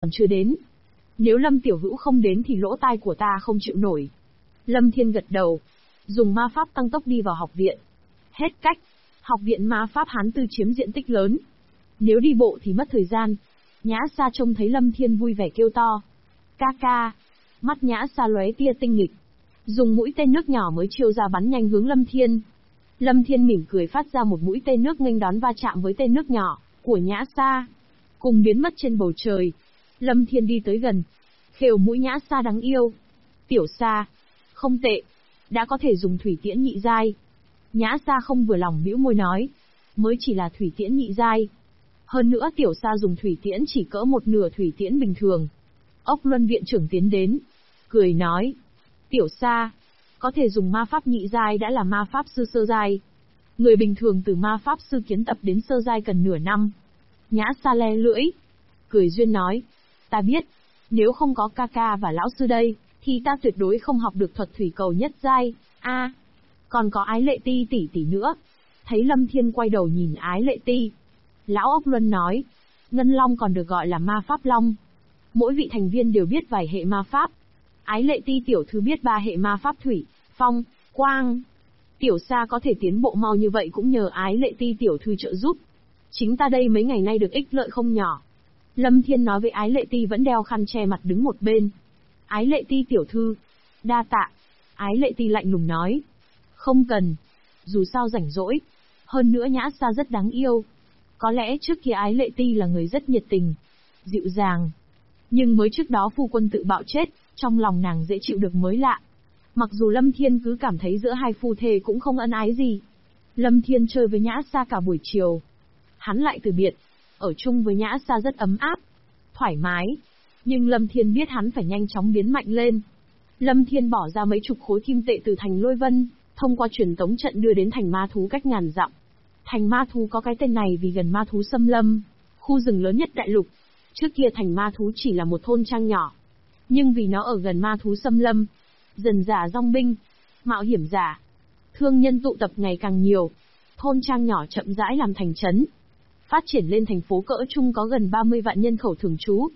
chưa đến. Nếu Lâm Tiểu Hữu không đến thì lỗ tai của ta không chịu nổi. Lâm Thiên gật đầu, dùng ma pháp tăng tốc đi vào học viện. Hết cách, học viện ma pháp Hán Tư chiếm diện tích lớn. Nếu đi bộ thì mất thời gian. Nhã Sa trông thấy Lâm Thiên vui vẻ kêu to. Ca ca. Mắt Nhã Sa lóe tia tinh nghịch. Dùng mũi tên nước nhỏ mới chiêu ra bắn nhanh hướng Lâm Thiên. Lâm Thiên mỉm cười phát ra một mũi tên nước nghênh đón va chạm với tên nước nhỏ của Nhã Sa, cùng biến mất trên bầu trời. Lâm Thiên đi tới gần, khều mũi Nhã Sa đáng yêu. Tiểu Sa, không tệ, đã có thể dùng thủy tiễn nhị giai. Nhã Sa không vừa lòng bĩu môi nói, mới chỉ là thủy tiễn nhị giai. Hơn nữa Tiểu Sa dùng thủy tiễn chỉ cỡ một nửa thủy tiễn bình thường. Ốc Luân viện trưởng tiến đến, cười nói, Tiểu Sa, có thể dùng ma pháp nhị giai đã là ma pháp sư sơ giai. Người bình thường từ ma pháp sư kiến tập đến sơ giai cần nửa năm. Nhã Sa le lưỡi, cười duyên nói, ta biết, nếu không có ca ca và lão sư đây, thì ta tuyệt đối không học được thuật thủy cầu nhất giai. Còn có Ái Lệ Ti tỷ tỷ nữa. Thấy Lâm Thiên quay đầu nhìn Ái Lệ Ti, lão Ốc Luân nói, Ngân Long còn được gọi là ma pháp long. Mỗi vị thành viên đều biết vài hệ ma pháp. Ái Lệ Ti tiểu thư biết 3 hệ ma pháp thủy, phong, quang. Tiểu Sa có thể tiến bộ mau như vậy cũng nhờ Ái Lệ Ti tiểu thư trợ giúp. Chính ta đây mấy ngày nay được ích lợi không nhỏ. Lâm Thiên nói với Ái Lệ Ti vẫn đeo khăn che mặt đứng một bên. Ái Lệ Ti tiểu thư, đa tạ. Ái Lệ Ti lạnh lùng nói, không cần, dù sao rảnh rỗi. Hơn nữa Nhã Sa rất đáng yêu. Có lẽ trước kia Ái Lệ Ti là người rất nhiệt tình, dịu dàng. Nhưng mới trước đó phu quân tự bạo chết, trong lòng nàng dễ chịu được mới lạ. Mặc dù Lâm Thiên cứ cảm thấy giữa hai phu thê cũng không ân ái gì. Lâm Thiên chơi với Nhã Sa cả buổi chiều. Hắn lại từ biệt, ở chung với Nhã Sa rất ấm áp, thoải mái. Nhưng Lâm Thiên biết hắn phải nhanh chóng biến mạnh lên. Lâm Thiên bỏ ra mấy chục khối kim tệ từ thành Lôi Vân, thông qua truyền tống trận đưa đến thành ma thú cách ngàn dặm. Thành ma thú có cái tên này vì gần ma thú xâm lâm, khu rừng lớn nhất đại lục. Trước kia thành ma thú chỉ là một thôn trang nhỏ. Nhưng vì nó ở gần ma thú xâm lâm, dần dà dòng binh, mạo hiểm giả, thương nhân tụ tập ngày càng nhiều. Thôn trang nhỏ chậm rãi làm thành trấn, phát triển lên thành phố cỡ trung có gần 30 vạn nhân khẩu thường trú.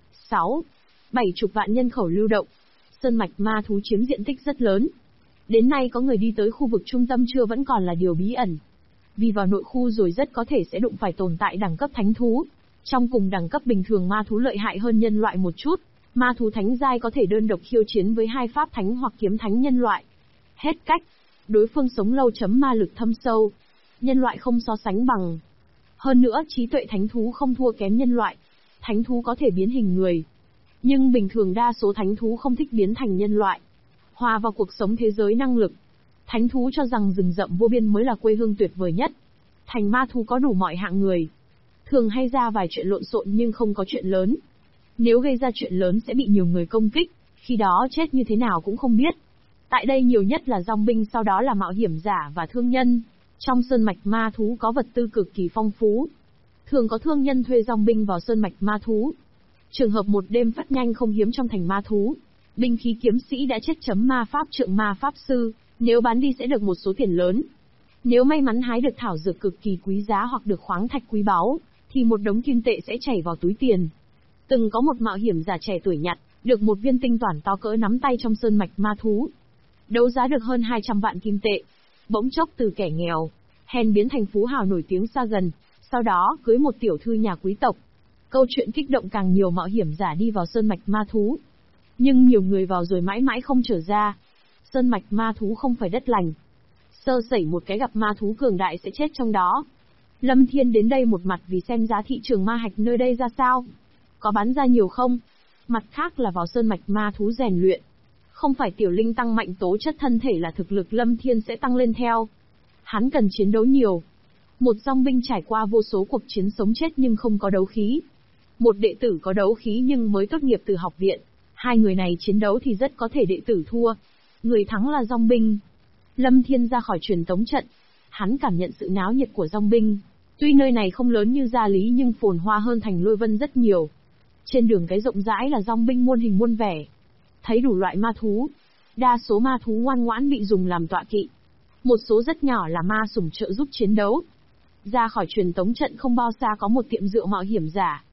70 vạn nhân khẩu lưu động. Sơn mạch ma thú chiếm diện tích rất lớn. Đến nay có người đi tới khu vực trung tâm chưa vẫn còn là điều bí ẩn. Vì vào nội khu rồi rất có thể sẽ đụng phải tồn tại đẳng cấp thánh thú. Trong cùng đẳng cấp bình thường ma thú lợi hại hơn nhân loại một chút. Ma thú thánh giai có thể đơn độc khiêu chiến với hai pháp thánh hoặc kiếm thánh nhân loại. Hết cách, đối phương sống lâu chấm ma lực thâm sâu. Nhân loại không so sánh bằng. Hơn nữa trí tuệ thánh thú không thua kém nhân loại. Thánh thú có thể biến hình người. Nhưng bình thường đa số thánh thú không thích biến thành nhân loại. Hòa vào cuộc sống thế giới năng lực. Thánh thú cho rằng rừng rậm vô biên mới là quê hương tuyệt vời nhất. Thành ma thú có đủ mọi hạng người. Thường hay ra vài chuyện lộn xộn nhưng không có chuyện lớn. Nếu gây ra chuyện lớn sẽ bị nhiều người công kích, khi đó chết như thế nào cũng không biết. Tại đây nhiều nhất là dòng binh, sau đó là mạo hiểm giả và thương nhân. Trong sơn mạch ma thú có vật tư cực kỳ phong phú. Thường có thương nhân thuê dòng binh vào sơn mạch ma thú. Trường hợp một đêm phát nhanh không hiếm trong thành ma thú. Binh khí kiếm sĩ đã chết chấm ma pháp trượng ma pháp sư, nếu bán đi sẽ được một số tiền lớn. Nếu may mắn hái được thảo dược cực kỳ quý giá hoặc được khoáng thạch quý báu, thì một đống kim tệ sẽ chảy vào túi tiền. Từng có một mạo hiểm giả trẻ tuổi nhặt được một viên tinh toàn to cỡ nắm tay trong sơn mạch ma thú. Đấu giá được hơn 200 vạn kim tệ. Bỗng chốc từ kẻ nghèo, hèn biến thành phú hào nổi tiếng xa gần, sau đó cưới một tiểu thư nhà quý tộc. Câu chuyện kích động càng nhiều mạo hiểm giả đi vào sơn mạch ma thú. Nhưng nhiều người vào rồi mãi mãi không trở ra. Sơn mạch ma thú không phải đất lành. Sơ sẩy một cái gặp ma thú cường đại sẽ chết trong đó. Lâm Thiên đến đây một mặt vì xem giá thị trường ma hạch nơi đây ra sao. Có bán ra nhiều không? Mặt khác là vào sơn mạch ma thú rèn luyện. Không phải tiểu linh tăng mạnh tố chất thân thể là thực lực Lâm Thiên sẽ tăng lên theo. Hắn cần chiến đấu nhiều. Một dòng binh trải qua vô số cuộc chiến sống chết nhưng không có đấu khí. Một đệ tử có đấu khí nhưng mới tốt nghiệp từ học viện. Hai người này chiến đấu thì rất có thể đệ tử thua. Người thắng là dòng binh. Lâm Thiên ra khỏi truyền tống trận. Hắn cảm nhận sự náo nhiệt của dòng binh. Tuy nơi này không lớn như Gia Lý nhưng phồn hoa hơn thành Lôi Vân rất nhiều. Trên đường cái rộng rãi là dòng binh muôn hình muôn vẻ. Thấy đủ loại ma thú. Đa số ma thú ngoan ngoãn bị dùng làm tọa kỵ. Một số rất nhỏ là ma sủng trợ giúp chiến đấu. Ra khỏi truyền tống trận không bao xa có một tiệm rượu mạo hiểm giả.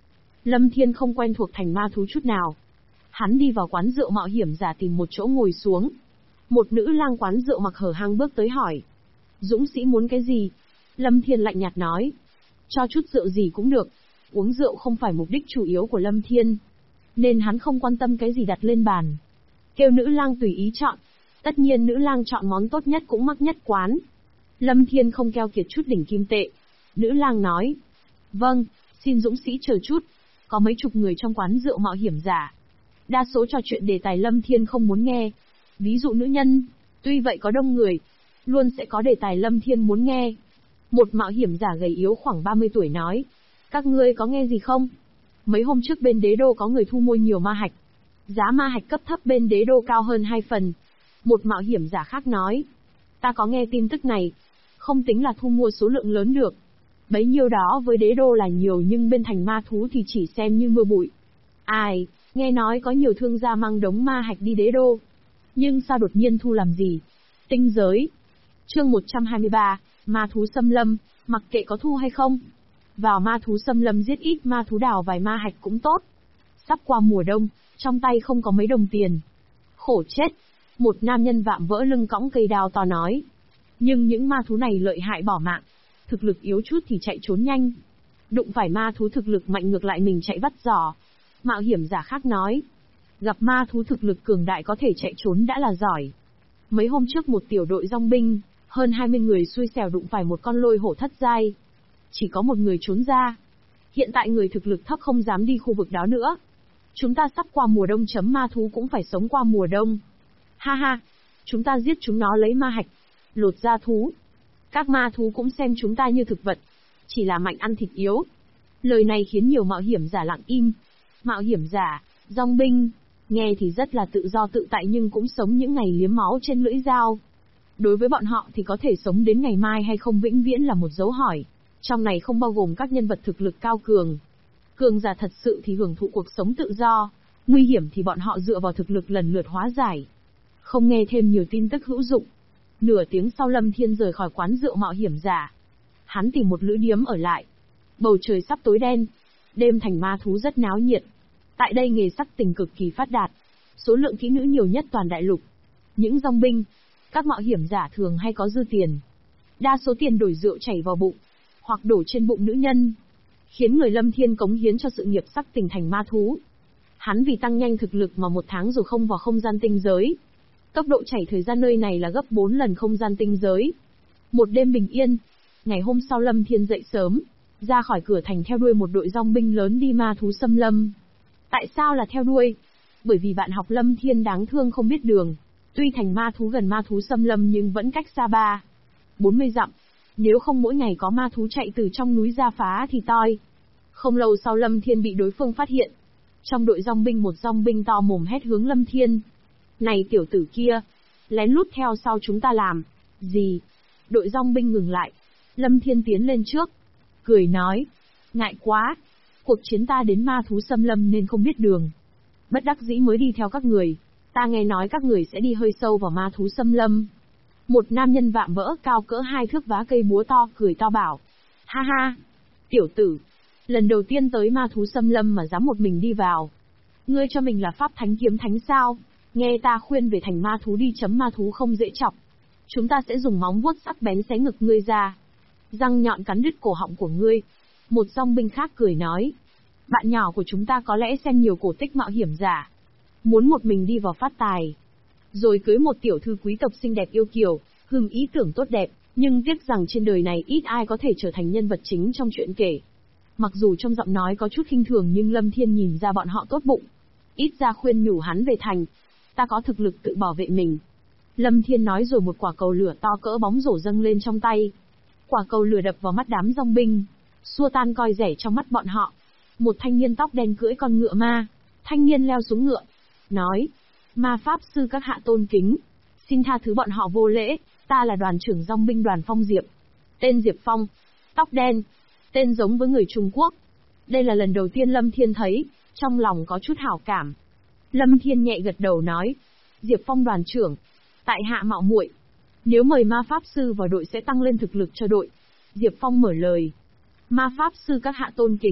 Lâm Thiên không quen thuộc thành ma thú chút nào. Hắn đi vào quán rượu mạo hiểm giả tìm một chỗ ngồi xuống. Một nữ lang quán rượu mặc hở hang bước tới hỏi. Dũng sĩ muốn cái gì? Lâm Thiên lạnh nhạt nói. Cho chút rượu gì cũng được. Uống rượu không phải mục đích chủ yếu của Lâm Thiên, nên hắn không quan tâm cái gì đặt lên bàn. Kêu nữ lang tùy ý chọn. Tất nhiên nữ lang chọn món tốt nhất cũng mắc nhất quán. Lâm Thiên không keo kiệt chút đỉnh kim tệ. Nữ lang nói. Vâng, xin dũng sĩ chờ chút. Có mấy chục người trong quán rượu mạo hiểm giả. Đa số trò chuyện đề tài Lâm Thiên không muốn nghe. Ví dụ nữ nhân. Tuy vậy có đông người, luôn sẽ có đề tài Lâm Thiên muốn nghe. Một mạo hiểm giả gầy yếu khoảng 30 tuổi nói. Các ngươi có nghe gì không? Mấy hôm trước bên đế đô có người thu mua nhiều ma hạch. Giá ma hạch cấp thấp bên đế đô cao hơn 2 phần. Một mạo hiểm giả khác nói. Ta có nghe tin tức này. Không tính là thu mua số lượng lớn được. Bấy nhiêu đó với đế đô là nhiều nhưng bên thành ma thú thì chỉ xem như mưa bụi. Ai, nghe nói có nhiều thương gia mang đống ma hạch đi đế đô. Nhưng sao đột nhiên thu làm gì? Tinh giới. Chương 123, ma thú xâm lâm, mặc kệ có thu hay không. Vào ma thú xâm lâm giết ít ma thú đào vài ma hạch cũng tốt. Sắp qua mùa đông, trong tay không có mấy đồng tiền. Khổ chết. Một nam nhân vạm vỡ lưng cõng cây đao to nói. Nhưng những ma thú này lợi hại bỏ mạng. Thực lực yếu chút thì chạy trốn nhanh. Đụng phải ma thú thực lực mạnh ngược lại mình chạy vắt giò. Mạo hiểm giả khác nói. Gặp ma thú thực lực cường đại có thể chạy trốn đã là giỏi. Mấy hôm trước một tiểu đội dòng binh, hơn 20 người xui xẻo đụng phải một con lôi hổ thất giai. Chỉ có một người trốn ra. Hiện tại người thực lực thấp không dám đi khu vực đó nữa. Chúng ta sắp qua mùa đông chấm ma thú cũng phải sống qua mùa đông. Ha ha, chúng ta giết chúng nó lấy ma hạch, lột da thú. Các ma thú cũng xem chúng ta như thực vật, chỉ là mạnh ăn thịt yếu. Lời này khiến nhiều mạo hiểm giả lặng im. Mạo hiểm giả, dòng binh, nghe thì rất là tự do tự tại nhưng cũng sống những ngày liếm máu trên lưỡi dao. Đối với bọn họ thì có thể sống đến ngày mai hay không vĩnh viễn là một dấu hỏi. Trong này không bao gồm các nhân vật thực lực cao cường. Cường giả thật sự thì hưởng thụ cuộc sống tự do, nguy hiểm thì bọn họ dựa vào thực lực lần lượt hóa giải. Không nghe thêm nhiều tin tức hữu dụng. Nửa tiếng sau Lâm Thiên rời khỏi quán rượu mạo hiểm giả. Hắn tìm một lữ điếm ở lại. Bầu trời sắp tối đen. Đêm thành ma thú rất náo nhiệt. Tại đây nghề sắc tình cực kỳ phát đạt. Số lượng kỹ nữ nhiều nhất toàn đại lục. Những dòng binh, các mạo hiểm giả thường hay có dư tiền. Đa số tiền đổi rượu chảy vào bụng, hoặc đổ trên bụng nữ nhân. Khiến người Lâm Thiên cống hiến cho sự nghiệp sắc tình thành ma thú. Hắn vì tăng nhanh thực lực mà 1 tháng rồi không vào không gian tinh giới. Tốc độ chảy thời gian nơi này là gấp 4 lần không gian tinh giới. Một đêm bình yên. Ngày hôm sau Lâm Thiên dậy sớm, ra khỏi cửa thành theo đuôi một đội dòng binh lớn đi ma thú xâm lâm. Tại sao là theo đuôi? Bởi vì bạn học Lâm Thiên đáng thương không biết đường. Tuy thành ma thú gần ma thú xâm lâm nhưng vẫn cách xa 40 dặm. Nếu không mỗi ngày có ma thú chạy từ trong núi ra phá thì toi. Không lâu sau Lâm Thiên bị đối phương phát hiện. Trong đội dòng binh một dòng binh to mồm hét hướng Lâm Thiên. Này tiểu tử kia, lén lút theo sau chúng ta làm gì? Đội dòng binh ngừng lại. Lâm Thiên tiến lên trước, cười nói. Ngại quá, cuộc chiến ta đến ma thú xâm lâm nên không biết đường. Bất đắc dĩ mới đi theo các người. Ta nghe nói các người sẽ đi hơi sâu vào ma thú xâm lâm. Một nam nhân vạm vỡ cao cỡ 2 thước vá cây búa to cười to bảo. Ha ha, tiểu tử, lần đầu tiên tới ma thú xâm lâm mà dám một mình đi vào. Ngươi cho mình là pháp thánh kiếm thánh sao? Nghe ta khuyên về thành ma thú đi chấm ma thú không dễ chọc. Chúng ta sẽ dùng móng vuốt sắc bén xé ngực ngươi ra. Răng nhọn cắn đứt cổ họng của ngươi. Một dòng binh khác cười nói. Bạn nhỏ của chúng ta có lẽ xem nhiều cổ tích mạo hiểm giả. Muốn một mình đi vào phát tài. Rồi cưới một tiểu thư quý tộc xinh đẹp yêu kiều, hưng ý tưởng tốt đẹp, nhưng tiếc rằng trên đời này ít ai có thể trở thành nhân vật chính trong chuyện kể. Mặc dù trong giọng nói có chút khinh thường nhưng Lâm Thiên nhìn ra bọn họ tốt bụng. Ít ra khuyên nhủ hắn về thành. Ta có thực lực tự bảo vệ mình. Lâm Thiên nói rồi một quả cầu lửa to cỡ bóng rổ dâng lên trong tay. Quả cầu lửa đập vào mắt đám dòng binh, xua tan coi rẻ trong mắt bọn họ. Một thanh niên tóc đen cưỡi con ngựa ma. Thanh niên leo xuống ngựa, nói. Ma pháp sư các hạ tôn kính. Xin tha thứ bọn họ vô lễ, ta là đoàn trưởng dòng binh đoàn Phong Diệp. Tên Diệp Phong, tóc đen, tên giống với người Trung Quốc. Đây là lần đầu tiên Lâm Thiên thấy, trong lòng có chút hảo cảm. Lâm Thiên nhẹ gật đầu nói. Diệp Phong đoàn trưởng, tại hạ mạo muội. Nếu mời ma pháp sư vào đội sẽ tăng lên thực lực cho đội. Diệp Phong mở lời. Ma pháp sư các hạ tôn kính,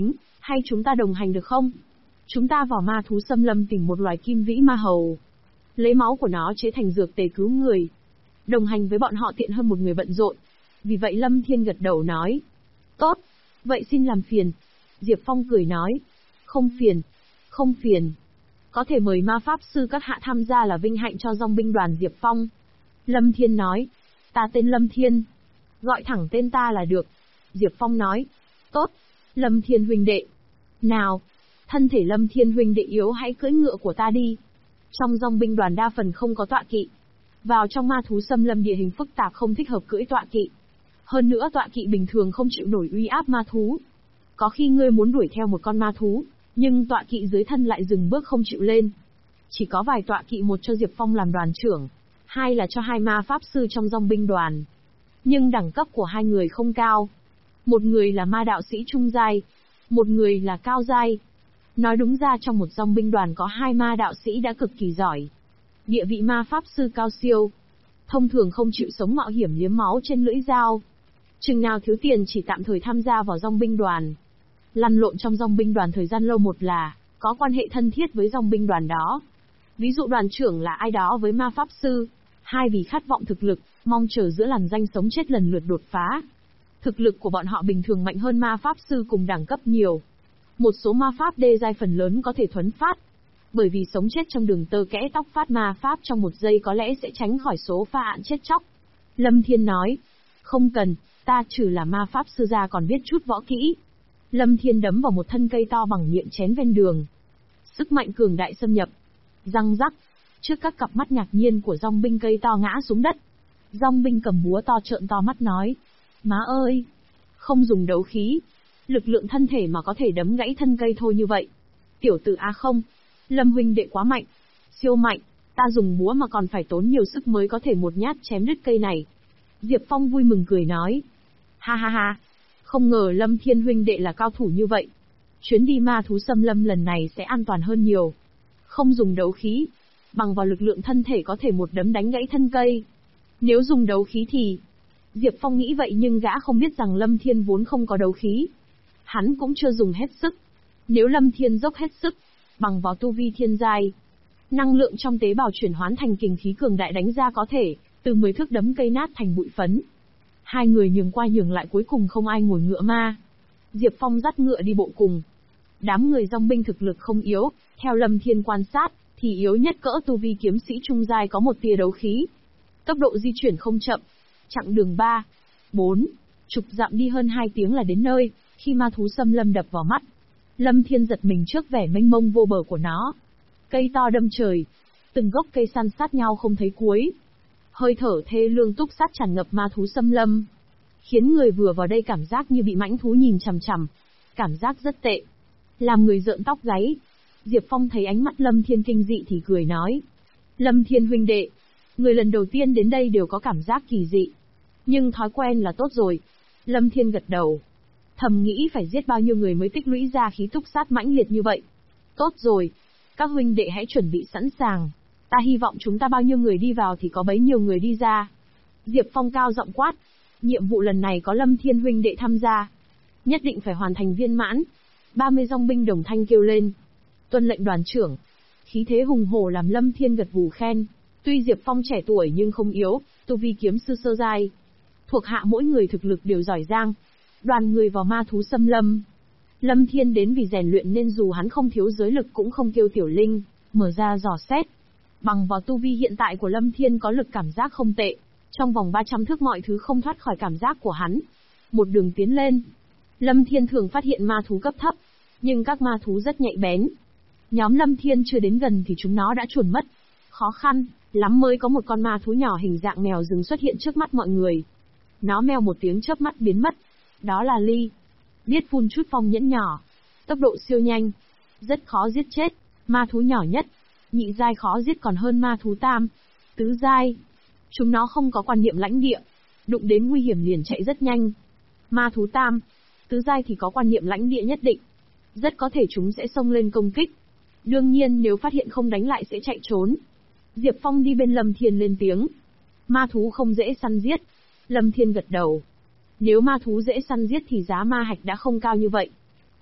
Hay chúng ta đồng hành được không? Chúng ta vào ma thú xâm lâm tìm một loài kim vĩ ma hầu. Lấy máu của nó chế thành dược tề cứu người. Đồng hành với bọn họ tiện hơn một người bận rộn. Vì vậy Lâm Thiên gật đầu nói. Tốt, vậy xin làm phiền. Diệp Phong cười nói. Không phiền, không phiền. Có thể mời ma pháp sư các hạ tham gia là vinh hạnh cho dòng binh đoàn Diệp Phong. Lâm Thiên nói. Ta tên Lâm Thiên. Gọi thẳng tên ta là được. Diệp Phong nói. Tốt, Lâm Thiên huynh đệ. Nào, thân thể Lâm Thiên huynh đệ yếu hãy cưỡi ngựa của ta đi. Trong dòng binh đoàn đa phần không có tọa kỵ. Vào trong ma thú xâm lâm địa hình phức tạp không thích hợp cưỡi tọa kỵ. Hơn nữa tọa kỵ bình thường không chịu nổi uy áp ma thú. Có khi ngươi muốn đuổi theo một con ma thú, nhưng tọa kỵ dưới thân lại dừng bước không chịu lên. Chỉ có vài tọa kỵ, một cho Diệp Phong làm đoàn trưởng, hai là cho hai ma pháp sư trong dòng binh đoàn. Nhưng đẳng cấp của hai người không cao. Một người là ma đạo sĩ trung giai, một người là cao giai. Nói đúng ra trong một dòng binh đoàn có hai ma đạo sĩ đã cực kỳ giỏi. Địa vị ma pháp sư cao siêu. Thông thường không chịu sống mạo hiểm liếm máu trên lưỡi dao. Chừng nào thiếu tiền chỉ tạm thời tham gia vào dòng binh đoàn. Lăn lộn trong dòng binh đoàn thời gian lâu, một là có quan hệ thân thiết với dòng binh đoàn đó. Ví dụ đoàn trưởng là ai đó với ma pháp sư. Hai vì khát vọng thực lực, mong chờ giữa làn danh sống chết lần lượt đột phá. Thực lực của bọn họ bình thường mạnh hơn ma pháp sư cùng đẳng cấp nhiều. Một số ma pháp đê giai phần lớn có thể thuấn phát. Bởi vì sống chết trong đường tơ kẽ tóc, phát ma pháp trong một giây có lẽ sẽ tránh khỏi số pha ạn chết chóc. Lâm Thiên nói. Không cần, ta trừ là ma pháp sư ra còn biết chút võ kỹ. Lâm Thiên đấm vào một thân cây to bằng miệng chén ven đường. Sức mạnh cường đại xâm nhập. Răng rắc. Trước các cặp mắt ngạc nhiên của dòng binh, cây to ngã xuống đất. Dòng binh cầm búa to trợn to mắt nói. Má ơi! Không dùng đấu khí. Lực lượng thân thể mà có thể đấm gãy thân cây thôi như vậy. Tiểu tử A không. Lâm huynh đệ quá mạnh. Siêu mạnh. Ta dùng búa mà còn phải tốn nhiều sức mới có thể một nhát chém đứt cây này. Diệp Phong vui mừng cười nói. Ha ha ha. Không ngờ Lâm Thiên huynh đệ là cao thủ như vậy. Chuyến đi ma thú xâm lâm lần này sẽ an toàn hơn nhiều. Không dùng đấu khí. Bằng vào lực lượng thân thể có thể một đấm đánh gãy thân cây. Nếu dùng đấu khí thì... Diệp Phong nghĩ vậy nhưng gã không biết rằng Lâm Thiên vốn không có đấu khí. Hắn cũng chưa dùng hết sức. Nếu Lâm Thiên dốc hết sức, bằng vào tu vi thiên giai, năng lượng trong tế bào chuyển hóa thành kình khí cường đại đánh ra có thể, từ 10 thước đấm cây nát thành bụi phấn. Hai người nhường qua nhường lại cuối cùng không ai ngồi ngựa ma. Diệp Phong dắt ngựa đi bộ cùng. Đám người dòng binh thực lực không yếu, theo Lâm Thiên quan sát, thì yếu nhất cỡ tu vi kiếm sĩ trung giai có một tia đấu khí. Tốc độ di chuyển không chậm. Chặng đường 3, 4, chục dặm đi hơn 2 tiếng là đến nơi. Khi ma thú xâm lâm đập vào mắt, Lâm Thiên giật mình trước vẻ mênh mông vô bờ của nó. Cây to đâm trời, từng gốc cây san sát nhau không thấy cuối. Hơi thở thê lương túc sát tràn ngập ma thú xâm lâm, khiến người vừa vào đây cảm giác như bị mãnh thú nhìn chằm chằm. Cảm giác rất tệ, làm người rợn tóc gáy. Diệp Phong thấy ánh mắt Lâm Thiên kinh dị thì cười nói. Lâm Thiên huynh đệ, người lần đầu tiên đến đây đều có cảm giác kỳ dị. Nhưng thói quen là tốt rồi. Lâm Thiên gật đầu. Thầm nghĩ phải giết bao nhiêu người mới tích lũy ra khí túc sát mãnh liệt như vậy. Tốt rồi. Các huynh đệ hãy chuẩn bị sẵn sàng. Ta hy vọng chúng ta bao nhiêu người đi vào thì có bấy nhiêu người đi ra. Diệp Phong cao giọng quát. Nhiệm vụ lần này có Lâm Thiên huynh đệ tham gia. Nhất định phải hoàn thành viên mãn. 30 dòng binh đồng thanh kêu lên. Tuân lệnh đoàn trưởng. Khí thế hùng hổ làm Lâm Thiên gật gù khen. Tuy Diệp Phong trẻ tuổi nhưng không yếu, tu vi kiếm sư sơ giai. Thuộc hạ mỗi người thực lực đều giỏi giang. Đoàn người vào ma thú xâm lâm. Lâm Thiên đến vì rèn luyện nên dù hắn không thiếu giới lực cũng không kêu tiểu linh, mở ra dò xét. Bằng vào tu vi hiện tại của Lâm Thiên có lực cảm giác không tệ. Trong vòng 300 thước mọi thứ không thoát khỏi cảm giác của hắn. Một đường tiến lên. Lâm Thiên thường phát hiện ma thú cấp thấp, nhưng các ma thú rất nhạy bén. Nhóm Lâm Thiên chưa đến gần thì chúng nó đã chuồn mất. Khó khăn lắm mới có một con ma thú nhỏ hình dạng mèo rừng xuất hiện trước mắt mọi người. Nó meo một tiếng chớp mắt biến mất. Đó là Ly. Biết phun chút phong nhẫn nhỏ. Tốc độ siêu nhanh. Rất khó giết chết. Ma thú nhỏ nhất. Nhị giai khó giết còn hơn ma thú tam. Tứ giai. Chúng nó không có quan niệm lãnh địa. Đụng đến nguy hiểm liền chạy rất nhanh. Ma thú tam. Tứ giai thì có quan niệm lãnh địa nhất định. Rất có thể chúng sẽ xông lên công kích. Đương nhiên nếu phát hiện không đánh lại sẽ chạy trốn. Diệp Phong đi bên Lâm Thiên lên tiếng. Ma thú không dễ săn giết. Lâm Thiên gật đầu. Nếu ma thú dễ săn giết thì giá ma hạch đã không cao như vậy.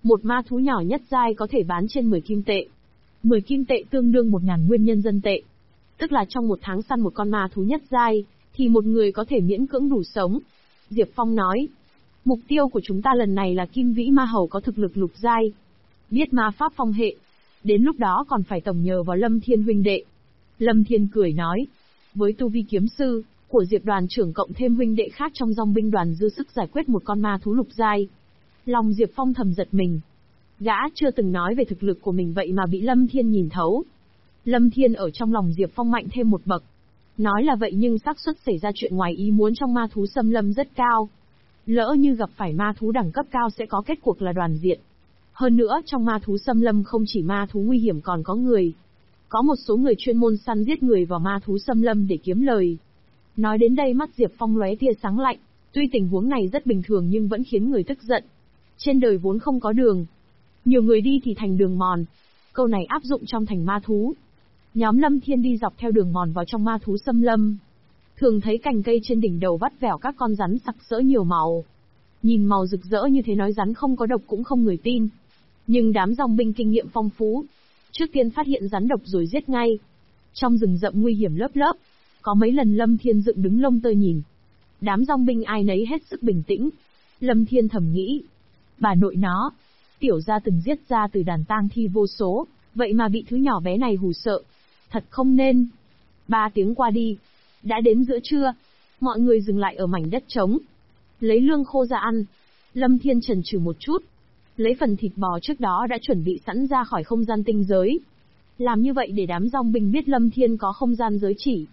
Một ma thú nhỏ nhất giai có thể bán trên 10 kim tệ. 10 kim tệ tương đương 1.000 nguyên nhân dân tệ. Tức là trong một tháng săn một con ma thú nhất giai, thì một người có thể miễn cưỡng đủ sống. Diệp Phong nói, mục tiêu của chúng ta lần này là Kim Vĩ Ma Hầu có thực lực lục giai. Biết ma pháp phong hệ. Đến lúc đó còn phải tổng nhờ vào Lâm Thiên huynh đệ. Lâm Thiên cười nói, với tu vi kiếm sư của Diệp đoàn trưởng cộng thêm huynh đệ khác trong dòng binh đoàn dư sức giải quyết một con ma thú lục giai. Lòng Diệp Phong thầm giật mình. Gã chưa từng nói về thực lực của mình vậy mà bị Lâm Thiên nhìn thấu. Lâm Thiên ở trong lòng Diệp Phong mạnh thêm một bậc. Nói là vậy nhưng xác suất xảy ra chuyện ngoài ý muốn trong ma thú xâm lâm rất cao. Lỡ như gặp phải ma thú đẳng cấp cao sẽ có kết cuộc là đoàn diệt. Hơn nữa trong ma thú xâm lâm không chỉ ma thú nguy hiểm còn có người. Có một số người chuyên môn săn giết người vào ma thú xâm lâm để kiếm lời. Nói đến đây mắt Diệp Phong lóe tia sáng lạnh, tuy tình huống này rất bình thường nhưng vẫn khiến người tức giận. Trên đời vốn không có đường. Nhiều người đi thì thành đường mòn. Câu này áp dụng trong thành ma thú. Nhóm Lâm Thiên đi dọc theo đường mòn vào trong ma thú xâm lâm. Thường thấy cành cây trên đỉnh đầu vắt vẻo các con rắn sặc sỡ nhiều màu. Nhìn màu rực rỡ như thế nói rắn không có độc cũng không người tin. Nhưng đám dòng binh kinh nghiệm phong phú. Trước tiên phát hiện rắn độc rồi giết ngay. Trong rừng rậm nguy hiểm lớp lớp. Có mấy lần Lâm Thiên dựng đứng lông tơ nhìn. Đám dòng binh ai nấy hết sức bình tĩnh. Lâm Thiên thầm nghĩ. Bà nội nó. Tiểu gia từng giết ra từ đàn tang thi vô số. Vậy mà bị thứ nhỏ bé này hù sợ. Thật không nên. 3 tiếng qua đi. Đã đến giữa trưa. Mọi người dừng lại ở mảnh đất trống. Lấy lương khô ra ăn. Lâm Thiên chần chừ một chút. Lấy phần thịt bò trước đó đã chuẩn bị sẵn ra khỏi không gian tinh giới. Làm như vậy để đám dòng binh biết Lâm Thiên có không gian giới chỉ.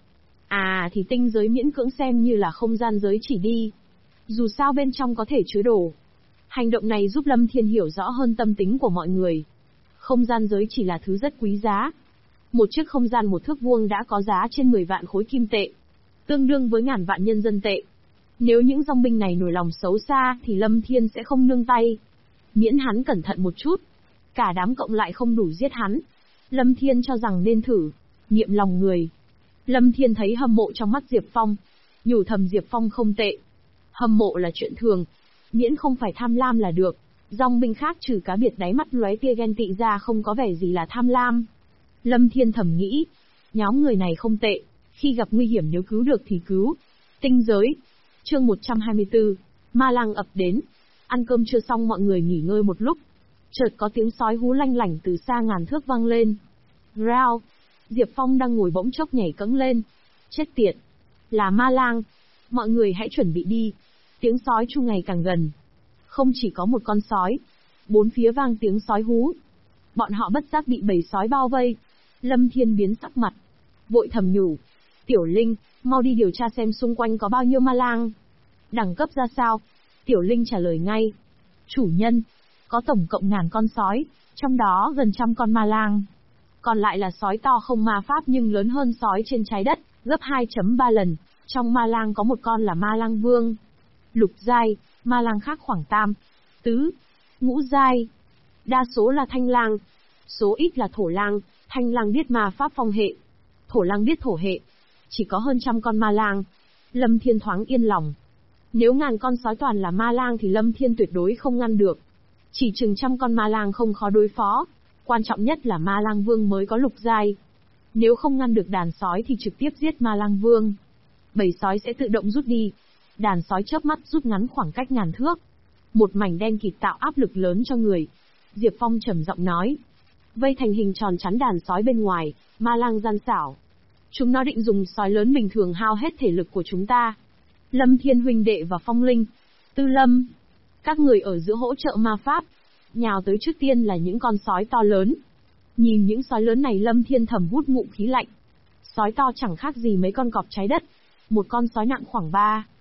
À thì tinh giới miễn cưỡng xem như là không gian giới chỉ đi. Dù sao bên trong có thể chứa đồ. Hành động này giúp Lâm Thiên hiểu rõ hơn tâm tính của mọi người. Không gian giới chỉ là thứ rất quý giá. Một chiếc không gian 1 thước vuông đã có giá trên 10 vạn khối kim tệ. Tương đương với ngàn vạn nhân dân tệ. Nếu những dòng binh này nổi lòng xấu xa thì Lâm Thiên sẽ không nương tay. Miễn hắn cẩn thận một chút. Cả đám cộng lại không đủ giết hắn. Lâm Thiên cho rằng nên thử. Nghiệm lòng người. Lâm Thiên thấy hâm mộ trong mắt Diệp Phong. Nhủ thầm Diệp Phong không tệ. Hâm mộ là chuyện thường. Miễn không phải tham lam là được. Dòng binh khác trừ cá biệt đáy mắt lóe tia ghen tị ra không có vẻ gì là tham lam. Lâm Thiên thầm nghĩ. Nhóm người này không tệ. Khi gặp nguy hiểm nếu cứu được thì cứu. Tinh giới. Chương 124. Ma lang ập đến. Ăn cơm chưa xong mọi người nghỉ ngơi một lúc. Chợt có tiếng sói hú lanh lảnh từ xa ngàn thước vang lên. Rao. Diệp Phong đang ngồi bỗng chốc nhảy cẫng lên. Chết tiệt. Là ma lang. Mọi người hãy chuẩn bị đi. Tiếng sói chu ngày càng gần. Không chỉ có một con sói. 4 phía vang tiếng sói hú. Bọn họ bất giác bị bầy sói bao vây. Lâm Thiên biến sắc mặt. Vội thầm nhủ. Tiểu Linh, mau đi điều tra xem xung quanh có bao nhiêu ma lang. Đẳng cấp ra sao? Tiểu Linh trả lời ngay. Chủ nhân, có tổng cộng 1000 con sói, trong đó gần 100 con ma lang. Còn lại là sói to không ma pháp nhưng lớn hơn sói trên trái đất, gấp 2.3 lần. Trong ma lang có một con là ma lang vương. Lục giai, ma lang khác khoảng tam, tứ, ngũ giai. Đa số là thanh lang, số ít là thổ lang. Thanh lang biết ma pháp phong hệ, thổ lang biết thổ hệ. Chỉ có hơn 100 con ma lang. Lâm Thiên thoáng yên lòng. Nếu 1000 con sói toàn là ma lang thì Lâm Thiên tuyệt đối không ngăn được. Chỉ chừng 100 con ma lang không khó đối phó. Quan trọng nhất là ma lang vương mới có lục giai. Nếu không ngăn được đàn sói thì trực tiếp giết ma lang vương. Bầy sói sẽ tự động rút đi. Đàn sói chớp mắt rút ngắn khoảng cách ngàn thước. Một mảnh đen kịt tạo áp lực lớn cho người. Diệp Phong trầm giọng nói. Vây thành hình tròn chắn đàn sói bên ngoài, ma lang gian xảo. Chúng nó định dùng sói lớn bình thường hao hết thể lực của chúng ta. Lâm Thiên huynh đệ và Phong Linh, Tư Lâm, các người ở giữa hỗ trợ ma pháp. Nhào tới trước tiên là những con sói to lớn. Nhìn những sói lớn này Lâm Thiên thầm hút ngụm khí lạnh. Sói to chẳng khác gì mấy con cọp trái đất. Một con sói nặng khoảng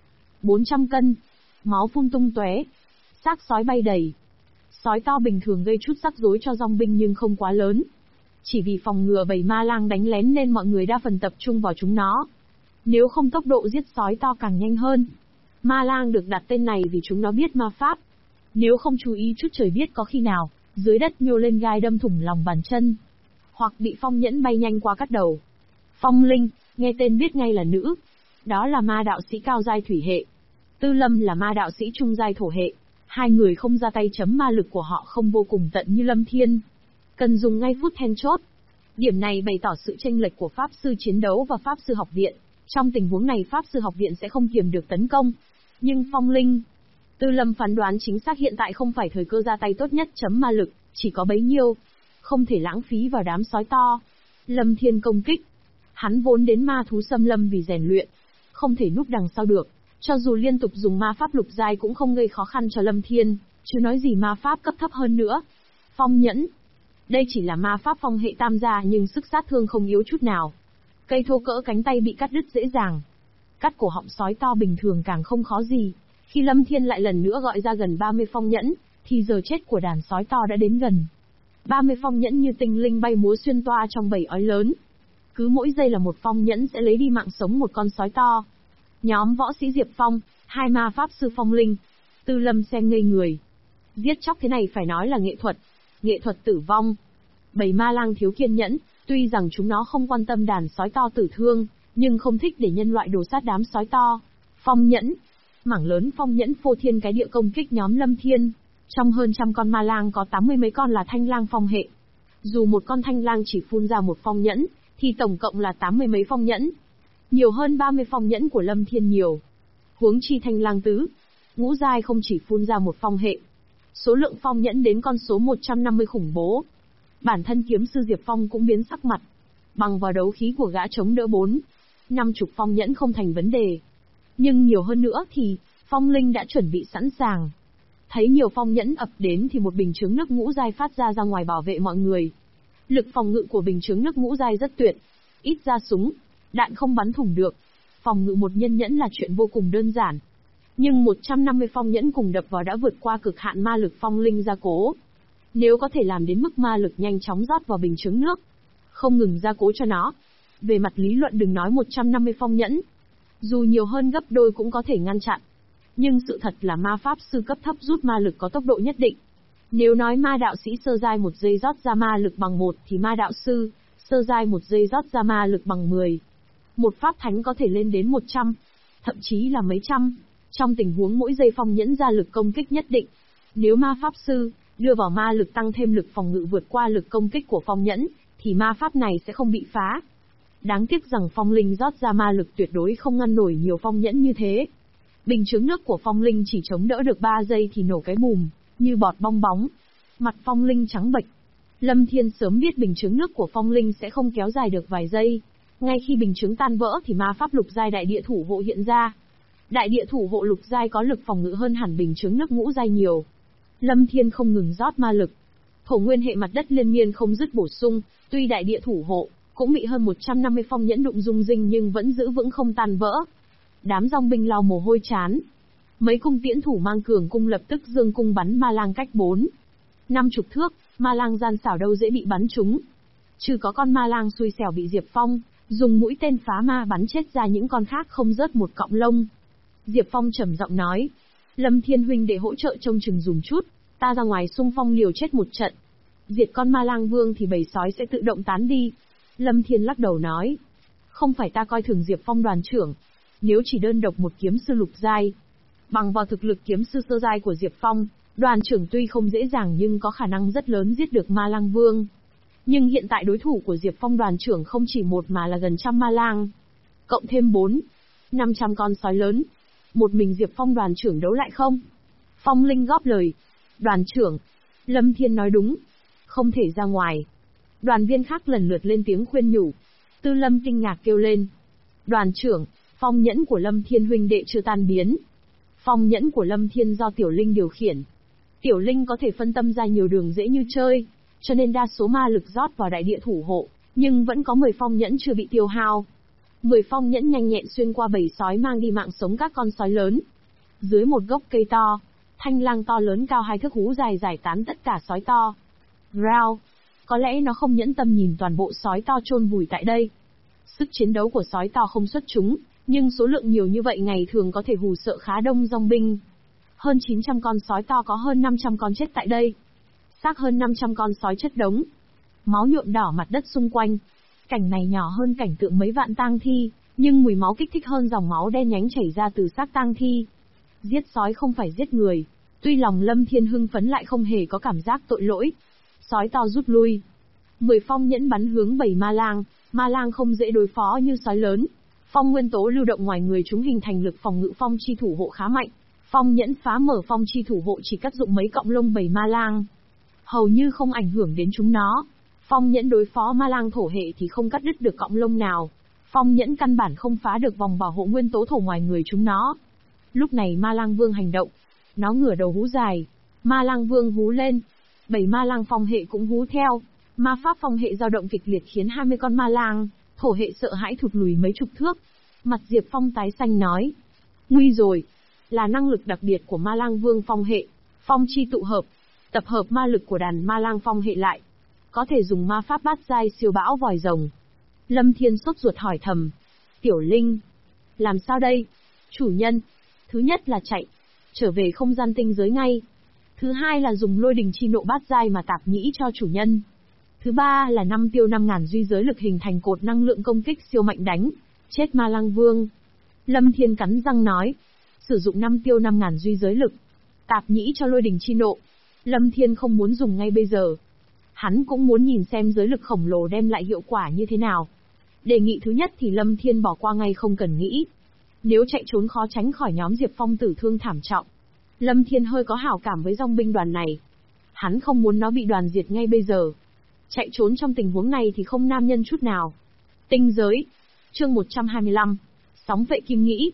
400 cân. Máu phun tung tóe. Xác sói bay đầy. Sói to bình thường gây chút rắc rối cho dòng binh nhưng không quá lớn. Chỉ vì phòng ngừa bầy ma lang đánh lén nên mọi người đa phần tập trung vào chúng nó. Nếu không tốc độ giết sói to càng nhanh hơn. Ma lang được đặt tên này vì chúng nó biết ma pháp. Nếu không chú ý chút trời biết có khi nào, dưới đất nhô lên gai đâm thủng lòng bàn chân. Hoặc bị phong nhẫn bay nhanh qua cắt đầu. Phong Linh, nghe tên biết ngay là nữ. Đó là ma đạo sĩ cao giai thủy hệ. Tư Lâm là ma đạo sĩ trung giai thổ hệ. Hai người không ra tay chấm ma lực của họ không vô cùng tận như Lâm Thiên. Cần dùng ngay phút then chốt. Điểm này bày tỏ sự chênh lệch của Pháp Sư chiến đấu và Pháp Sư học viện. Trong tình huống này Pháp Sư học viện sẽ không kiềm được tấn công. Nhưng Phong Linh... Tư Lâm phán đoán chính xác hiện tại không phải thời cơ ra tay tốt nhất chấm ma lực, chỉ có bấy nhiêu. Không thể lãng phí vào đám sói to. Lâm Thiên công kích. Hắn vốn đến ma thú xâm lâm vì rèn luyện. Không thể núp đằng sau được. Cho dù liên tục dùng ma pháp lục giai cũng không gây khó khăn cho Lâm Thiên, chứ nói gì ma pháp cấp thấp hơn nữa. Phong nhẫn. Đây chỉ là ma pháp phong hệ tam gia nhưng sức sát thương không yếu chút nào. Cây thô cỡ cánh tay bị cắt đứt dễ dàng. Cắt cổ họng sói to bình thường càng không khó gì. Khi Lâm Thiên lại lần nữa gọi ra gần 30 phong nhẫn, thì giờ chết của đàn sói to đã đến gần. 30 phong nhẫn như tinh linh bay múa xuyên toa trong bầy ói lớn. Cứ mỗi giây là một phong nhẫn sẽ lấy đi mạng sống một con sói to. Nhóm võ sĩ Diệp Phong, hai ma pháp sư Phong Linh. Tư Lâm xem ngây người. Giết chóc thế này phải nói là nghệ thuật tử vong. Bầy ma lang thiếu kiên nhẫn, tuy rằng chúng nó không quan tâm đàn sói to tử thương, nhưng không thích để nhân loại đổ sát đám sói to. Phong nhẫn. Mảng lớn phong nhẫn phô thiên cái địa công kích nhóm Lâm Thiên. Trong hơn trăm con ma lang có 80 mấy con là thanh lang phong hệ. Dù một con thanh lang chỉ phun ra một phong nhẫn, thì tổng cộng là 80 mấy phong nhẫn. Nhiều hơn 30 phong nhẫn của Lâm Thiên nhiều. Huống chi thanh lang tứ. Ngũ giai không chỉ phun ra một phong hệ. Số lượng phong nhẫn đến con số 150 khủng bố. Bản thân kiếm sư Diệp Phong cũng biến sắc mặt. Bằng vào đấu khí của gã chống đỡ 50 phong nhẫn không thành vấn đề. Nhưng nhiều hơn nữa thì, Phong Linh đã chuẩn bị sẵn sàng. Thấy nhiều phong nhẫn ập đến thì một bình chướng nước ngũ giai phát ra ngoài bảo vệ mọi người. Lực phòng ngự của bình chướng nước ngũ giai rất tuyệt. Ít ra súng, đạn không bắn thủng được. Phòng ngự một nhân nhẫn là chuyện vô cùng đơn giản. Nhưng 150 phong nhẫn cùng đập vào đã vượt qua cực hạn ma lực Phong Linh gia cố. Nếu có thể làm đến mức ma lực nhanh chóng rót vào bình chướng nước, không ngừng gia cố cho nó. Về mặt lý luận đừng nói 150 phong nhẫn. Dù nhiều hơn gấp đôi cũng có thể ngăn chặn. Nhưng sự thật là ma pháp sư cấp thấp rút ma lực có tốc độ nhất định. Nếu nói ma đạo sĩ sơ giai một giây rót ra ma lực bằng 1 thì ma đạo sư, sơ giai một giây rót ra ma lực bằng 10. Một pháp thánh có thể lên đến 100, thậm chí là mấy trăm. Trong tình huống mỗi giây phong nhẫn ra lực công kích nhất định. Nếu ma pháp sư, đưa vào ma lực tăng thêm lực phòng ngự vượt qua lực công kích của phong nhẫn, thì ma pháp này sẽ không bị phá. Đáng tiếc rằng Phong Linh rót ra ma lực tuyệt đối không ngăn nổi nhiều phong nhẫn như thế. Bình chướng nước của Phong Linh chỉ chống đỡ được 3 giây thì nổ cái bùm, như bọt bong bóng. Mặt Phong Linh trắng bệch. Lâm Thiên sớm biết bình chướng nước của Phong Linh sẽ không kéo dài được vài giây. Ngay khi bình chướng tan vỡ thì ma pháp lục giai đại địa thủ hộ hiện ra. Đại địa thủ hộ lục giai có lực phòng ngự hơn hẳn bình chướng nước ngũ giai nhiều. Lâm Thiên không ngừng rót ma lực. Thổ nguyên hệ mặt đất liên miên không dứt bổ sung, tuy đại địa thủ hộ cũng bị hơn 150 phong nhẫn đụng rung rinh nhưng vẫn giữ vững không tan vỡ. Đám dòng binh lau mồ hôi chán. Mấy cung tiễn thủ mang cường cung lập tức dương cung bắn ma lang cách 50 thước, ma lang gian xảo đâu dễ bị bắn trúng. Trừ có con ma lang xui xẻo bị Diệp Phong dùng mũi tên phá ma bắn chết ra, những con khác không rớt một cọng lông. Diệp Phong trầm giọng nói, Lâm Thiên huynh để hỗ trợ trông chừng dùm chút, ta ra ngoài xung phong liều chết một trận. Diệt con ma lang vương thì bầy sói sẽ tự động tán đi. Lâm Thiên lắc đầu nói, không phải ta coi thường Diệp Phong đoàn trưởng, nếu chỉ đơn độc một kiếm sư lục giai, bằng vào thực lực kiếm sư sơ giai của Diệp Phong, đoàn trưởng tuy không dễ dàng nhưng có khả năng rất lớn giết được ma lang vương. Nhưng hiện tại đối thủ của Diệp Phong đoàn trưởng không chỉ một mà là gần trăm ma lang, cộng thêm 500 con sói lớn. Một mình Diệp Phong đoàn trưởng đấu lại không? Phong Linh góp lời, đoàn trưởng, Lâm Thiên nói đúng, không thể ra ngoài. Đoàn viên khác lần lượt lên tiếng khuyên nhủ. Tư Lâm kinh ngạc kêu lên, đoàn trưởng, phong nhẫn của Lâm Thiên huynh đệ chưa tan biến. Phong nhẫn của Lâm Thiên do Tiểu Linh điều khiển. Tiểu Linh có thể phân tâm ra nhiều đường dễ như chơi, cho nên đa số ma lực rót vào đại địa thủ hộ, nhưng vẫn có 10 phong nhẫn chưa bị tiêu hao. 10 phong nhẫn nhanh nhẹn xuyên qua bầy sói mang đi mạng sống các con sói lớn. Dưới một gốc cây to, thanh lang to lớn cao 2 thước hú dài giải tán tất cả sói to. Rao, có lẽ nó không nhẫn tâm nhìn toàn bộ sói to chôn vùi tại đây. Sức chiến đấu của sói to không xuất chúng, nhưng số lượng nhiều như vậy ngày thường có thể hù sợ khá đông dòng binh. Hơn 900 con sói to có hơn 500 con chết tại đây. Xác hơn 500 con sói chất đống. Máu nhuộm đỏ mặt đất xung quanh. Cảnh này nhỏ hơn cảnh tượng mấy vạn tang thi, nhưng mùi máu kích thích hơn dòng máu đen nhánh chảy ra từ xác tang thi. Giết sói không phải giết người. Tuy lòng Lâm Thiên hưng phấn lại không hề có cảm giác tội lỗi. Sói to rút lui. 10 phong nhẫn bắn hướng 7 ma lang không dễ đối phó như sói lớn. Phong nguyên tố lưu động ngoài người chúng hình thành lực phòng ngự phong chi thủ hộ khá mạnh. Phong nhẫn phá mở phong chi thủ hộ chỉ cắt dụng mấy cọng lông 7 ma lang, hầu như không ảnh hưởng đến chúng nó. Phong nhẫn đối phó ma lang thổ hệ thì không cắt đứt được cọng lông nào. Phong nhẫn căn bản không phá được vòng bảo hộ nguyên tố thổ ngoài người chúng nó. Lúc này ma lang vương hành động. Nó ngửa đầu hú dài. Ma lang vương hú lên. 7 ma lang phong hệ cũng hú theo. Ma pháp phong hệ dao động kịch liệt khiến 20 con ma lang thổ hệ sợ hãi thụt lùi mấy chục thước. Mặt Diệp Phong tái xanh nói. Nguy rồi. Là năng lực đặc biệt của ma lang vương phong hệ. Phong chi tụ hợp. Tập hợp ma lực của đàn ma lang phong hệ lại. Có thể dùng ma pháp bát giai siêu bão vòi rồng. Lâm Thiên sốt ruột hỏi thầm. Tiểu Linh. Làm sao đây? Chủ nhân. Thứ nhất là chạy. Trở về không gian tinh giới ngay. Thứ hai là dùng lôi đình chi nộ bát giai mà tạp nhĩ cho chủ nhân. Thứ ba là 5 tiêu 5.000 duy giới lực hình thành cột năng lượng công kích siêu mạnh đánh chết ma lang vương. Lâm Thiên cắn răng nói. Sử dụng 5 tiêu 5.000 duy giới lực. Tạp nhĩ cho lôi đình chi nộ. Lâm Thiên không muốn dùng ngay bây giờ. Hắn cũng muốn nhìn xem giới lực khổng lồ đem lại hiệu quả như thế nào. Đề nghị thứ nhất thì Lâm Thiên bỏ qua ngay không cần nghĩ. Nếu chạy trốn khó tránh khỏi nhóm Diệp Phong tử thương thảm trọng. Lâm Thiên hơi có hảo cảm với dòng binh đoàn này. Hắn không muốn nó bị đoàn diệt ngay bây giờ. Chạy trốn trong tình huống này thì không nam nhân chút nào. Tinh giới. Chương 125. Sóng vệ kim nghĩ,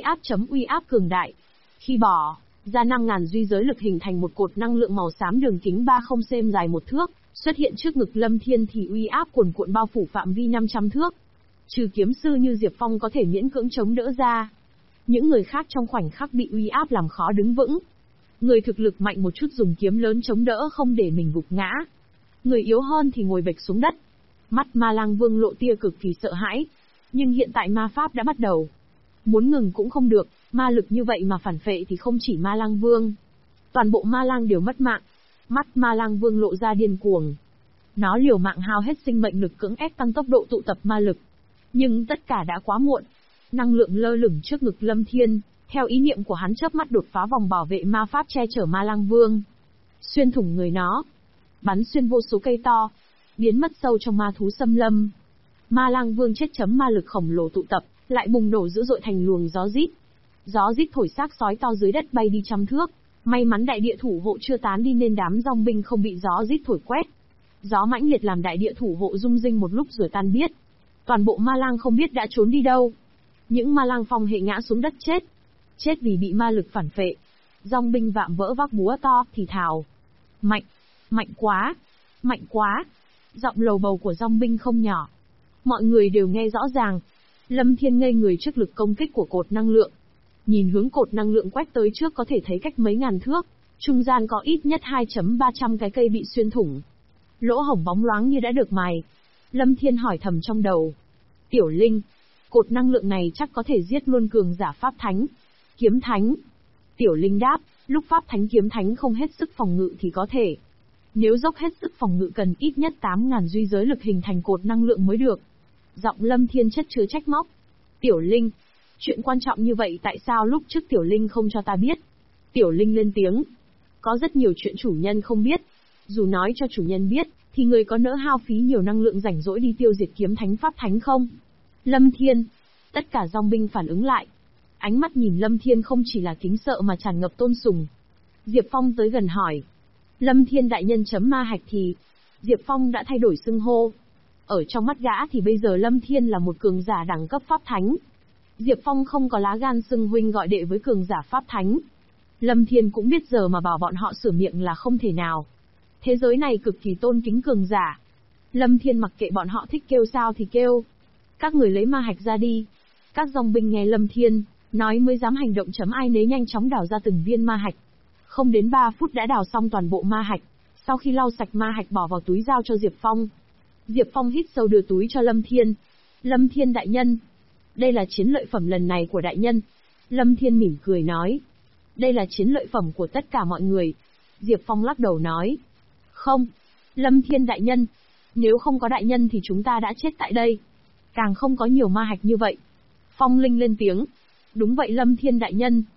uy áp cường đại. Khi bỏ ra 5.000 duy giới lực hình thành một cột năng lượng màu xám đường kính 30 cm dài 1 thước, xuất hiện trước ngực Lâm Thiên thì uy áp cuồn cuộn bao phủ phạm vi 500 thước. Trừ kiếm sư như Diệp Phong có thể miễn cưỡng chống đỡ ra. Những người khác trong khoảnh khắc bị uy áp làm khó đứng vững. Người thực lực mạnh một chút dùng kiếm lớn chống đỡ không để mình gục ngã. Người yếu hơn thì ngồi bệt xuống đất. Mắt ma lang vương lộ tia cực kỳ sợ hãi. Nhưng hiện tại ma pháp đã bắt đầu. Muốn ngừng cũng không được, ma lực như vậy mà phản phệ thì không chỉ ma lang vương. Toàn bộ ma lang đều mất mạng. Mắt ma lang vương lộ ra điên cuồng. Nó liều mạng hao hết sinh mệnh lực cưỡng ép tăng tốc độ tụ tập ma lực. Nhưng tất cả đã quá muộn. Năng lượng lơ lửng trước ngực Lâm Thiên, theo ý niệm của hắn chớp mắt đột phá vòng bảo vệ ma pháp che chở ma lang vương. Xuyên thủng người nó. Bắn xuyên vô số cây to. Biến mất sâu trong ma thú xâm lâm. Ma lang vương chết chấm ma lực khổng lồ tụ tập, lại bùng nổ dữ dội thành luồng gió rít. Gió rít thổi xác sói to dưới đất bay đi trăm thước. May mắn đại địa thủ hộ chưa tán đi nên đám dòng binh không bị gió rít thổi quét. Gió mãnh liệt làm đại địa thủ hộ rung rinh một lúc rồi tan biết. Toàn bộ ma lang không biết đã trốn đi đâu. Những ma lang phong hệ ngã xuống đất chết. Chết vì bị ma lực phản phệ. Dòng binh vạm vỡ vác búa to thì thào. Mạnh, mạnh quá, mạnh quá. Giọng lầu bầu của dòng binh không nhỏ. Mọi người đều nghe rõ ràng. Lâm Thiên ngây người trước lực công kích của cột năng lượng. Nhìn hướng cột năng lượng quét tới trước có thể thấy cách mấy ngàn thước. Trung gian có ít nhất 2.300 cái cây bị xuyên thủng. Lỗ hổng bóng loáng như đã được mài. Lâm Thiên hỏi thầm trong đầu. Tiểu Linh, cột năng lượng này chắc có thể giết luôn cường giả pháp thánh, kiếm thánh. Tiểu Linh đáp, lúc pháp thánh kiếm thánh không hết sức phòng ngự thì có thể. Nếu dốc hết sức phòng ngự cần ít nhất 8.000 duy giới lực hình thành cột năng lượng mới được. Giọng Lâm Thiên chất chứa trách móc. Tiểu Linh, chuyện quan trọng như vậy tại sao lúc trước Tiểu Linh không cho ta biết? Tiểu Linh lên tiếng. Có rất nhiều chuyện chủ nhân không biết. Dù nói cho chủ nhân biết, thì người có nỡ hao phí nhiều năng lượng rảnh rỗi đi tiêu diệt kiếm thánh pháp thánh không? Lâm Thiên. Tất cả dòng binh phản ứng lại. Ánh mắt nhìn Lâm Thiên không chỉ là kính sợ mà tràn ngập tôn sùng. Diệp Phong tới gần hỏi. Lâm Thiên đại nhân chấm ma hạch thì... Diệp Phong đã thay đổi xưng hô. Ở trong mắt gã thì bây giờ Lâm Thiên là một cường giả đẳng cấp pháp thánh. Diệp Phong không có lá gan xưng huynh gọi đệ với cường giả pháp thánh. Lâm Thiên cũng biết giờ mà bảo bọn họ sửa miệng là không thể nào. Thế giới này cực kỳ tôn kính cường giả. Lâm Thiên mặc kệ bọn họ thích kêu sao thì kêu. Các người lấy ma hạch ra đi. Các dòng binh nghe Lâm Thiên nói mới dám hành động chấm ai nấy nhanh chóng đào ra từng viên ma hạch. Không đến 3 phút đã đào xong toàn bộ ma hạch. Sau khi lau sạch ma hạch bỏ vào túi giao cho Diệp Phong. Diệp Phong hít sâu đưa túi cho Lâm Thiên. Lâm Thiên đại nhân. Đây là chiến lợi phẩm lần này của đại nhân. Lâm Thiên mỉm cười nói. Đây là chiến lợi phẩm của tất cả mọi người. Diệp Phong lắc đầu nói. Không. Lâm Thiên đại nhân. Nếu không có đại nhân thì chúng ta đã chết tại đây. Càng không có nhiều ma hạch như vậy. Phong Linh lên tiếng. Đúng vậy Lâm Thiên đại nhân.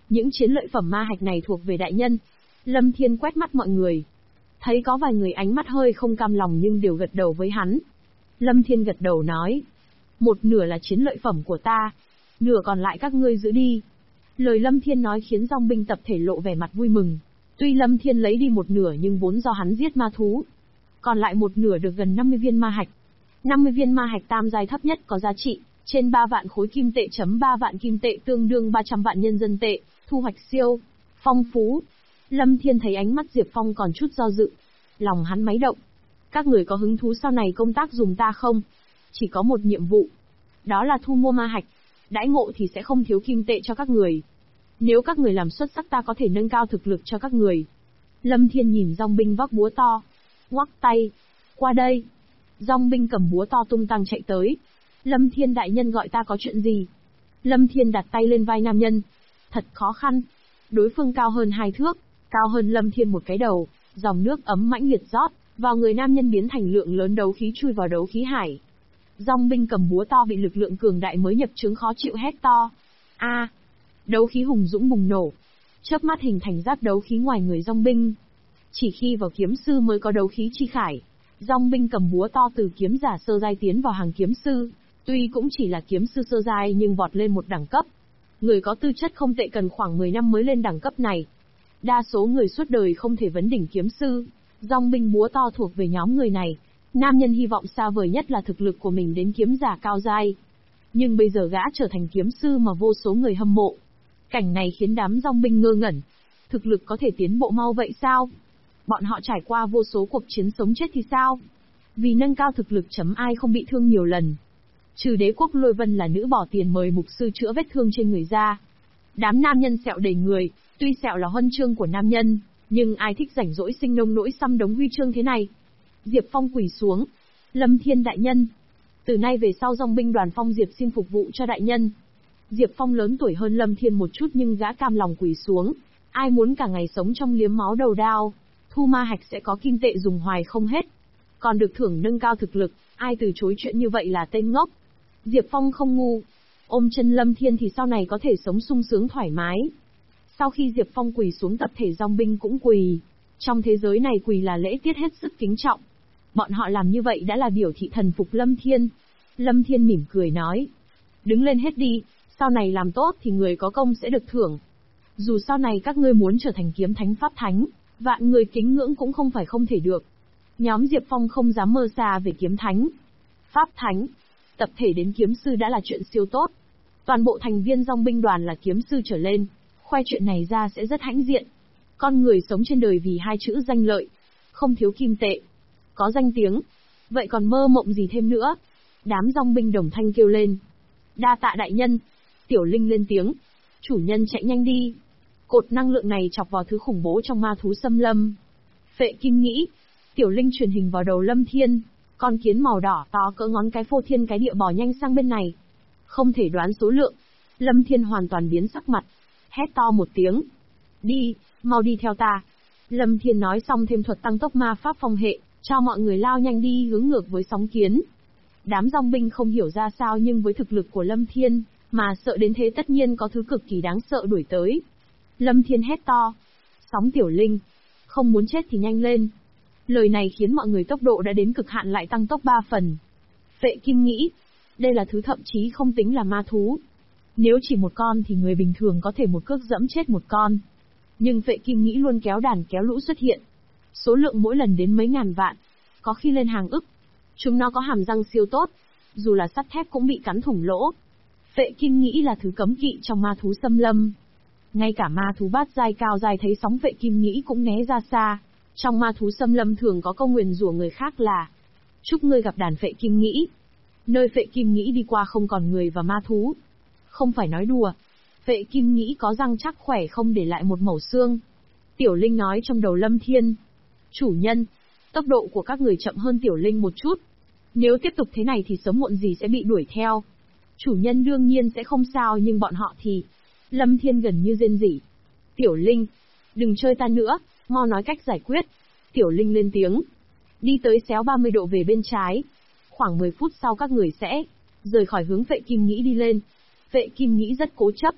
Những chiến lợi phẩm ma hạch này thuộc về đại nhân. Lâm Thiên quét mắt mọi người. Thấy có vài người ánh mắt hơi không cam lòng nhưng đều gật đầu với hắn. Lâm Thiên gật đầu nói. Một nửa là chiến lợi phẩm của ta. Nửa còn lại các ngươi giữ đi. Lời Lâm Thiên nói khiến dòng binh tập thể lộ vẻ mặt vui mừng. Tuy Lâm Thiên lấy đi một nửa nhưng vốn do hắn giết ma thú. Còn lại một nửa được gần 50 viên ma hạch. 50 viên ma hạch tam giai thấp nhất có giá trị trên 3 vạn khối kim tệ, 3 vạn kim tệ tương đương 300 vạn nhân dân tệ, thu hoạch siêu phong phú. Lâm Thiên thấy ánh mắt Diệp Phong còn chút do dự, lòng hắn máy động. Các người có hứng thú sau này công tác dùng ta không? Chỉ có một nhiệm vụ, đó là thu mua ma hạch, đãi ngộ thì sẽ không thiếu kim tệ cho các người. Nếu các người làm xuất sắc ta có thể nâng cao thực lực cho các người. Lâm Thiên nhìn dòng binh vác búa to, ngoắc tay, qua đây. Dòng binh cầm búa to tung tăng chạy tới. Lâm Thiên đại nhân gọi ta có chuyện gì? Lâm Thiên đặt tay lên vai nam nhân. Thật khó khăn. Đối phương cao hơn 2 thước, cao hơn Lâm Thiên một cái đầu, dòng nước ấm mãnh liệt rót vào người nam nhân biến thành lượng lớn đấu khí chui vào đấu khí hải. Dòng binh cầm búa to bị lực lượng cường đại mới nhập chứng khó chịu hét to. A! Đấu khí hùng dũng bùng nổ, chớp mắt hình thành giáp đấu khí ngoài người dòng binh. Chỉ khi vào kiếm sư mới có đấu khí chi khải. Dòng binh cầm búa to từ kiếm giả sơ giai tiến vào hàng kiếm sư, tuy cũng chỉ là kiếm sư sơ giai nhưng vọt lên một đẳng cấp. Người có tư chất không tệ cần khoảng 10 năm mới lên đẳng cấp này. Đa số người suốt đời không thể vấn đỉnh kiếm sư. Dòng binh búa to thuộc về nhóm người này. Nam nhân hy vọng xa vời nhất là thực lực của mình đến kiếm giả cao giai. Nhưng bây giờ gã trở thành kiếm sư mà vô số người hâm mộ. Cảnh này khiến đám dòng binh ngơ ngẩn. Thực lực có thể tiến bộ mau vậy sao? Bọn họ trải qua vô số cuộc chiến sống chết thì sao? Vì nâng cao thực lực ai không bị thương nhiều lần. Trừ đế quốc Lôi Vân là nữ bỏ tiền mời mục sư chữa vết thương trên người ra. Đám nam nhân sẹo đầy người, tuy sẹo là huân chương của nam nhân, nhưng ai thích rảnh rỗi sinh nông nỗi xăm đống huy chương thế này? Diệp Phong quỳ xuống. Lâm Thiên đại nhân. Từ nay về sau dòng binh đoàn Phong Diệp xin phục vụ cho đại nhân. Diệp Phong lớn tuổi hơn Lâm Thiên một chút nhưng gã cam lòng quỳ xuống. Ai muốn cả ngày sống trong liếm máu đầu đao, thu ma hạch sẽ có kim tệ dùng hoài không hết. Còn được thưởng nâng cao thực lực, ai từ chối chuyện như vậy là tên ngốc. Diệp Phong không ngu. Ôm chân Lâm Thiên thì sau này có thể sống sung sướng thoải mái. Sau khi Diệp Phong quỳ xuống tập thể dòng binh cũng quỳ. Trong thế giới này quỳ là lễ tiết hết sức kính trọng. Bọn họ làm như vậy đã là biểu thị thần phục Lâm Thiên. Lâm Thiên mỉm cười nói. Đứng lên hết đi, sau này làm tốt thì người có công sẽ được thưởng. Dù sau này các ngươi muốn trở thành kiếm thánh pháp thánh, vạn người kính ngưỡng cũng không phải không thể được. Nhóm Diệp Phong không dám mơ xa về kiếm thánh, pháp thánh. Tập thể đến kiếm sư đã là chuyện siêu tốt. Toàn bộ thành viên dòng binh đoàn là kiếm sư trở lên, khoe chuyện này ra sẽ rất hãnh diện. Con người sống trên đời vì 2 chữ danh lợi, không thiếu kim tệ, có danh tiếng, vậy còn mơ mộng gì thêm nữa? Đám dòng binh đồng thanh kêu lên. Đa tạ đại nhân. Tiểu Linh lên tiếng. Chủ nhân chạy nhanh đi. Cột năng lượng này chọc vào thứ khủng bố trong ma thú xâm lâm. Phệ Kim nghĩ. Tiểu Linh truyền hình vào đầu Lâm Thiên. Con kiến màu đỏ to cỡ ngón cái phô thiên cái địa bò nhanh sang bên này. Không thể đoán số lượng. Lâm Thiên hoàn toàn biến sắc mặt. Hét to một tiếng. Đi, mau đi theo ta. Lâm Thiên nói xong thêm thuật tăng tốc ma pháp phong hệ, cho mọi người lao nhanh đi hướng ngược với sóng kiến. Đám dòng binh không hiểu ra sao nhưng với thực lực của Lâm Thiên, mà sợ đến thế tất nhiên có thứ cực kỳ đáng sợ đuổi tới. Lâm Thiên hét to. Sóng Tiểu Linh. Không muốn chết thì nhanh lên. Lời này khiến mọi người tốc độ đã đến cực hạn lại tăng tốc 3 phần. Phệ Kim nghĩ. Đây là thứ thậm chí không tính là ma thú. Nếu chỉ một con thì người bình thường có thể một cước dẫm chết một con. Nhưng Phệ Kim nghĩ luôn kéo đàn kéo lũ xuất hiện. Số lượng mỗi lần đến mấy ngàn vạn. Có khi lên hàng ức. Chúng nó có hàm răng siêu tốt. Dù là sắt thép cũng bị cắn thủng lỗ. Phệ Kim nghĩ là thứ cấm kỵ trong ma thú xâm lâm. Ngay cả ma thú bát giai cao giai thấy sóng Phệ Kim nghĩ cũng né ra xa. Trong ma thú xâm lâm thường có câu nguyền rủa người khác là chúc ngươi gặp đàn Phệ Kim nghĩ. Nơi Phệ Kim nghĩ đi qua không còn người và ma thú. Không phải nói đùa. Phệ Kim nghĩ có răng chắc khỏe không để lại một mẩu xương. Tiểu Linh nói trong đầu Lâm Thiên. Chủ nhân, tốc độ của các người chậm hơn Tiểu Linh một chút. Nếu tiếp tục thế này thì sớm muộn gì sẽ bị đuổi theo. Chủ nhân đương nhiên sẽ không sao nhưng bọn họ thì... Lâm Thiên gần như rên rỉ. Tiểu Linh, đừng chơi ta nữa, mau nói cách giải quyết. Tiểu Linh lên tiếng. Đi tới xéo 30 độ về bên trái. Khoảng 10 phút sau các người sẽ rời khỏi hướng Phệ Kim nghĩ đi lên. Phệ Kim nghĩ rất cố chấp.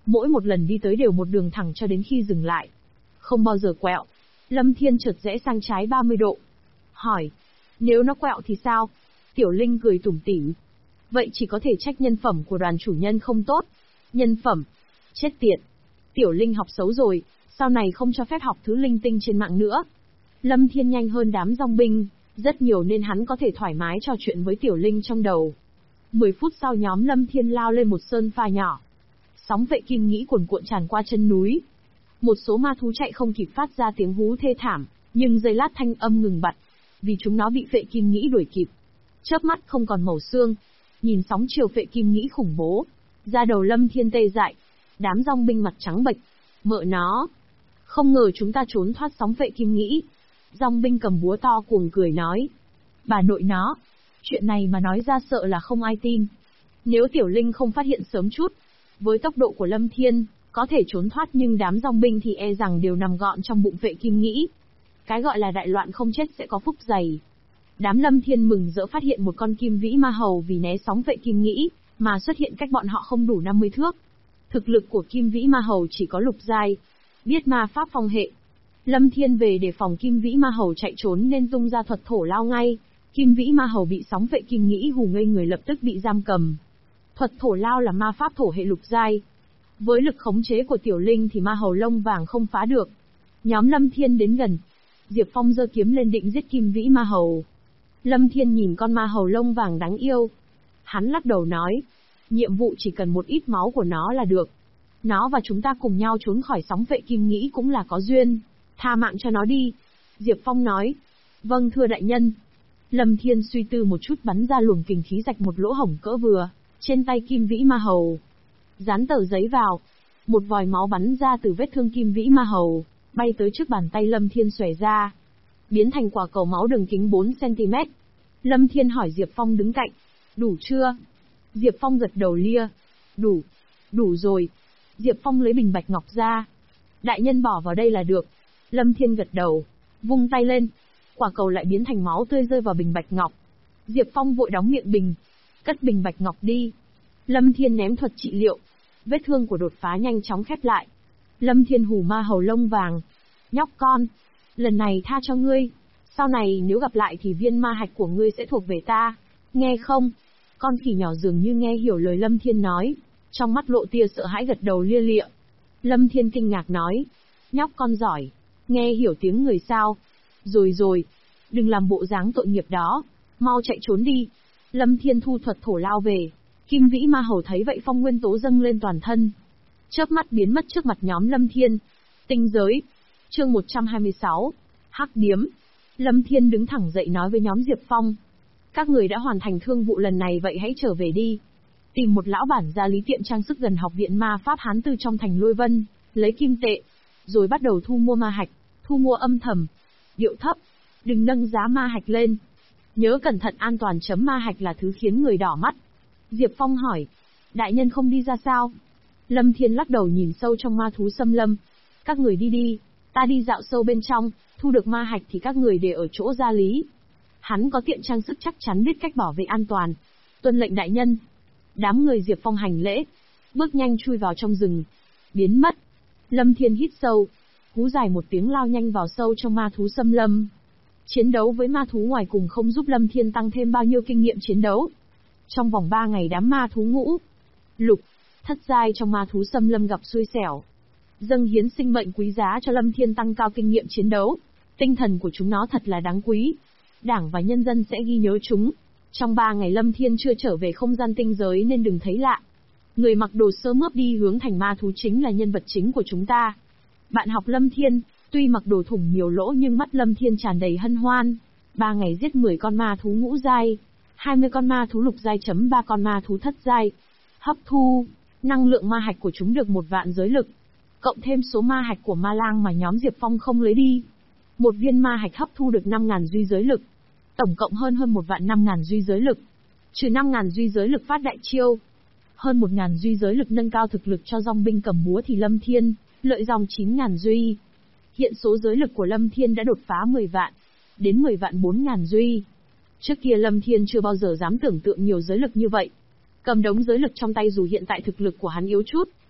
Mỗi một lần đi tới đều một đường thẳng cho đến khi dừng lại. Không bao giờ quẹo. Lâm Thiên chợt rẽ sang trái 30 độ. Hỏi. Nếu nó quẹo thì sao? Tiểu Linh cười tủm tỉm. Vậy chỉ có thể trách nhân phẩm của đoàn chủ nhân không tốt. Nhân phẩm? Chết tiệt. Tiểu Linh học xấu rồi, sau này không cho phép học thứ linh tinh trên mạng nữa. Lâm Thiên nhanh hơn đám dòng binh, rất nhiều nên hắn có thể thoải mái trò chuyện với Tiểu Linh trong đầu. 10 phút sau nhóm Lâm Thiên lao lên một sơn pha nhỏ. Sóng vệ kim nghĩ cuồn cuộn tràn qua chân núi. Một số ma thú chạy không kịp phát ra tiếng hú thê thảm, nhưng giây lát thanh âm ngừng bặt, vì chúng nó bị phệ kim nghĩ đuổi kịp. Chớp mắt không còn màu xương, nhìn sóng chiều phệ kim nghĩ khủng bố, da đầu Lâm Thiên tê dại, đám dòng binh mặt trắng bệch. Mợ nó, không ngờ chúng ta trốn thoát sóng phệ kim nghĩ. Dòng binh cầm búa to cuồng cười nói. Bà nội nó, chuyện này mà nói ra sợ là không ai tin. Nếu Tiểu Linh không phát hiện sớm chút, với tốc độ của Lâm Thiên, có thể trốn thoát nhưng đám dòng binh thì e rằng đều nằm gọn trong bụng phệ kim nghĩ. Cái gọi là đại loạn không chết sẽ có phúc dày. Đám Lâm Thiên mừng rỡ phát hiện một con kim vĩ ma hầu vì né sóng phệ kim nghĩ, mà xuất hiện cách bọn họ không đủ 50 thước. Thực lực của kim vĩ ma hầu chỉ có lục giai, biết ma pháp phong hệ. Lâm Thiên về để phòng kim vĩ ma hầu chạy trốn nên tung ra thuật thổ lao ngay. Kim vĩ ma hầu bị sóng phệ kim nghĩ hù ngây người lập tức bị giam cầm. Thuật thổ lao là ma pháp thổ hệ lục giai. Với lực khống chế của Tiểu Linh thì ma hầu lông vàng không phá được. Nhóm Lâm Thiên đến gần. Diệp Phong giơ kiếm lên định giết kim vĩ ma hầu. Lâm Thiên nhìn con ma hầu lông vàng đáng yêu. Hắn lắc đầu nói. Nhiệm vụ chỉ cần một ít máu của nó là được. Nó và chúng ta cùng nhau trốn khỏi sóng phệ kim nghĩ cũng là có duyên. Tha mạng cho nó đi. Diệp Phong nói. Vâng thưa đại nhân. Lâm Thiên suy tư một chút bắn ra luồng kình khí rạch một lỗ hổng cỡ vừa, trên tay kim vĩ ma hầu. Dán tờ giấy vào. Một vòi máu bắn ra từ vết thương kim vĩ ma hầu, bay tới trước bàn tay Lâm Thiên xòe ra. Biến thành quả cầu máu đường kính 4 cm. Lâm Thiên hỏi Diệp Phong đứng cạnh. Đủ chưa? Diệp Phong gật đầu lia. Đủ. Đủ rồi. Diệp Phong lấy bình bạch ngọc ra. Đại nhân bỏ vào đây là được. Lâm Thiên gật đầu. Vung tay lên. Quả cầu lại biến thành máu tươi rơi vào bình bạch ngọc. Diệp Phong vội đóng miệng bình. Cất bình bạch ngọc đi. Lâm Thiên ném thuật trị liệu. Vết thương của đột phá nhanh chóng khép lại. Lâm Thiên hù ma hầu lông vàng. Nhóc con. Lần này tha cho ngươi. Sau này nếu gặp lại thì viên ma hạch của ngươi sẽ thuộc về ta. Nghe không? Con khỉ nhỏ dường như nghe hiểu lời Lâm Thiên nói. Trong mắt lộ tia sợ hãi gật đầu lia lịa. Lâm Thiên kinh ngạc nói. Nhóc con giỏi. Nghe hiểu tiếng người sao? Rồi rồi. Đừng làm bộ dáng tội nghiệp đó. Mau chạy trốn đi. Lâm Thiên thu thuật thổ lao về. Kim vĩ ma hầu thấy vậy phong nguyên tố dâng lên toàn thân. Chớp mắt biến mất trước mặt nhóm Lâm Thiên. Tinh giới. Chương 126. Hắc điếm. Lâm Thiên đứng thẳng dậy nói với nhóm Diệp Phong. Các người đã hoàn thành thương vụ lần này vậy hãy trở về đi. Tìm một lão bản gia lý tiệm trang sức gần học viện ma pháp Hán Tư trong thành Lôi Vân, lấy kim tệ, rồi bắt đầu thu mua ma hạch, thu mua âm thầm, điệu thấp, đừng nâng giá ma hạch lên. Nhớ cẩn thận an toàn. Ma hạch là thứ khiến người đỏ mắt. Diệp Phong hỏi, đại nhân không đi ra sao? Lâm Thiên lắc đầu nhìn sâu trong ma thú xâm lâm. Các người đi đi, ta đi dạo sâu bên trong, thu được ma hạch thì các người để ở chỗ gia lý. Hắn có tiệm trang sức chắc chắn biết cách bảo vệ an toàn. Tuân lệnh đại nhân. Đám người Diệp Phong hành lễ, bước nhanh chui vào trong rừng, biến mất. Lâm Thiên hít sâu, hú dài một tiếng lao nhanh vào sâu trong ma thú xâm lâm. Chiến đấu với ma thú ngoài cùng không giúp Lâm Thiên tăng thêm bao nhiêu kinh nghiệm chiến đấu. Trong vòng 3 ngày đám ma thú ngũ, lục, thất giai trong ma thú xâm lâm gặp xui xẻo, dâng hiến sinh mệnh quý giá cho Lâm Thiên tăng cao kinh nghiệm chiến đấu. Tinh thần của chúng nó thật là đáng quý. Đảng và nhân dân sẽ ghi nhớ chúng. Trong 3 ngày Lâm Thiên chưa trở về không gian tinh giới nên đừng thấy lạ. Người mặc đồ sơ mướp đi hướng thành ma thú chính là nhân vật chính của chúng ta. Bạn học Lâm Thiên, tuy mặc đồ thủng nhiều lỗ nhưng mắt Lâm Thiên tràn đầy hân hoan. 3 ngày giết 10 con ma thú ngũ giai, 20 con ma thú lục giai, 3 con ma thú thất giai. Hấp thu, năng lượng ma hạch của chúng được 1 vạn giới lực. Cộng thêm số ma hạch của ma lang mà nhóm Diệp Phong không lấy đi. Một viên ma hạch hấp thu được 5.000 duy giới lực. Tổng cộng hơn 1 vạn 5.000 duy giới lực. Trừ 5.000 duy giới lực phát đại chiêu. Hơn 1.000 duy giới lực nâng cao thực lực cho dòng binh cầm búa thì Lâm Thiên, lợi dòng 9.000 duy. Hiện số giới lực của Lâm Thiên đã đột phá 10 vạn, đến 10 vạn 4.000 duy. Trước kia Lâm Thiên chưa bao giờ dám tưởng tượng nhiều giới lực như vậy. Cầm đống giới lực trong tay dù hiện tại thực lực của hắn yếu chút,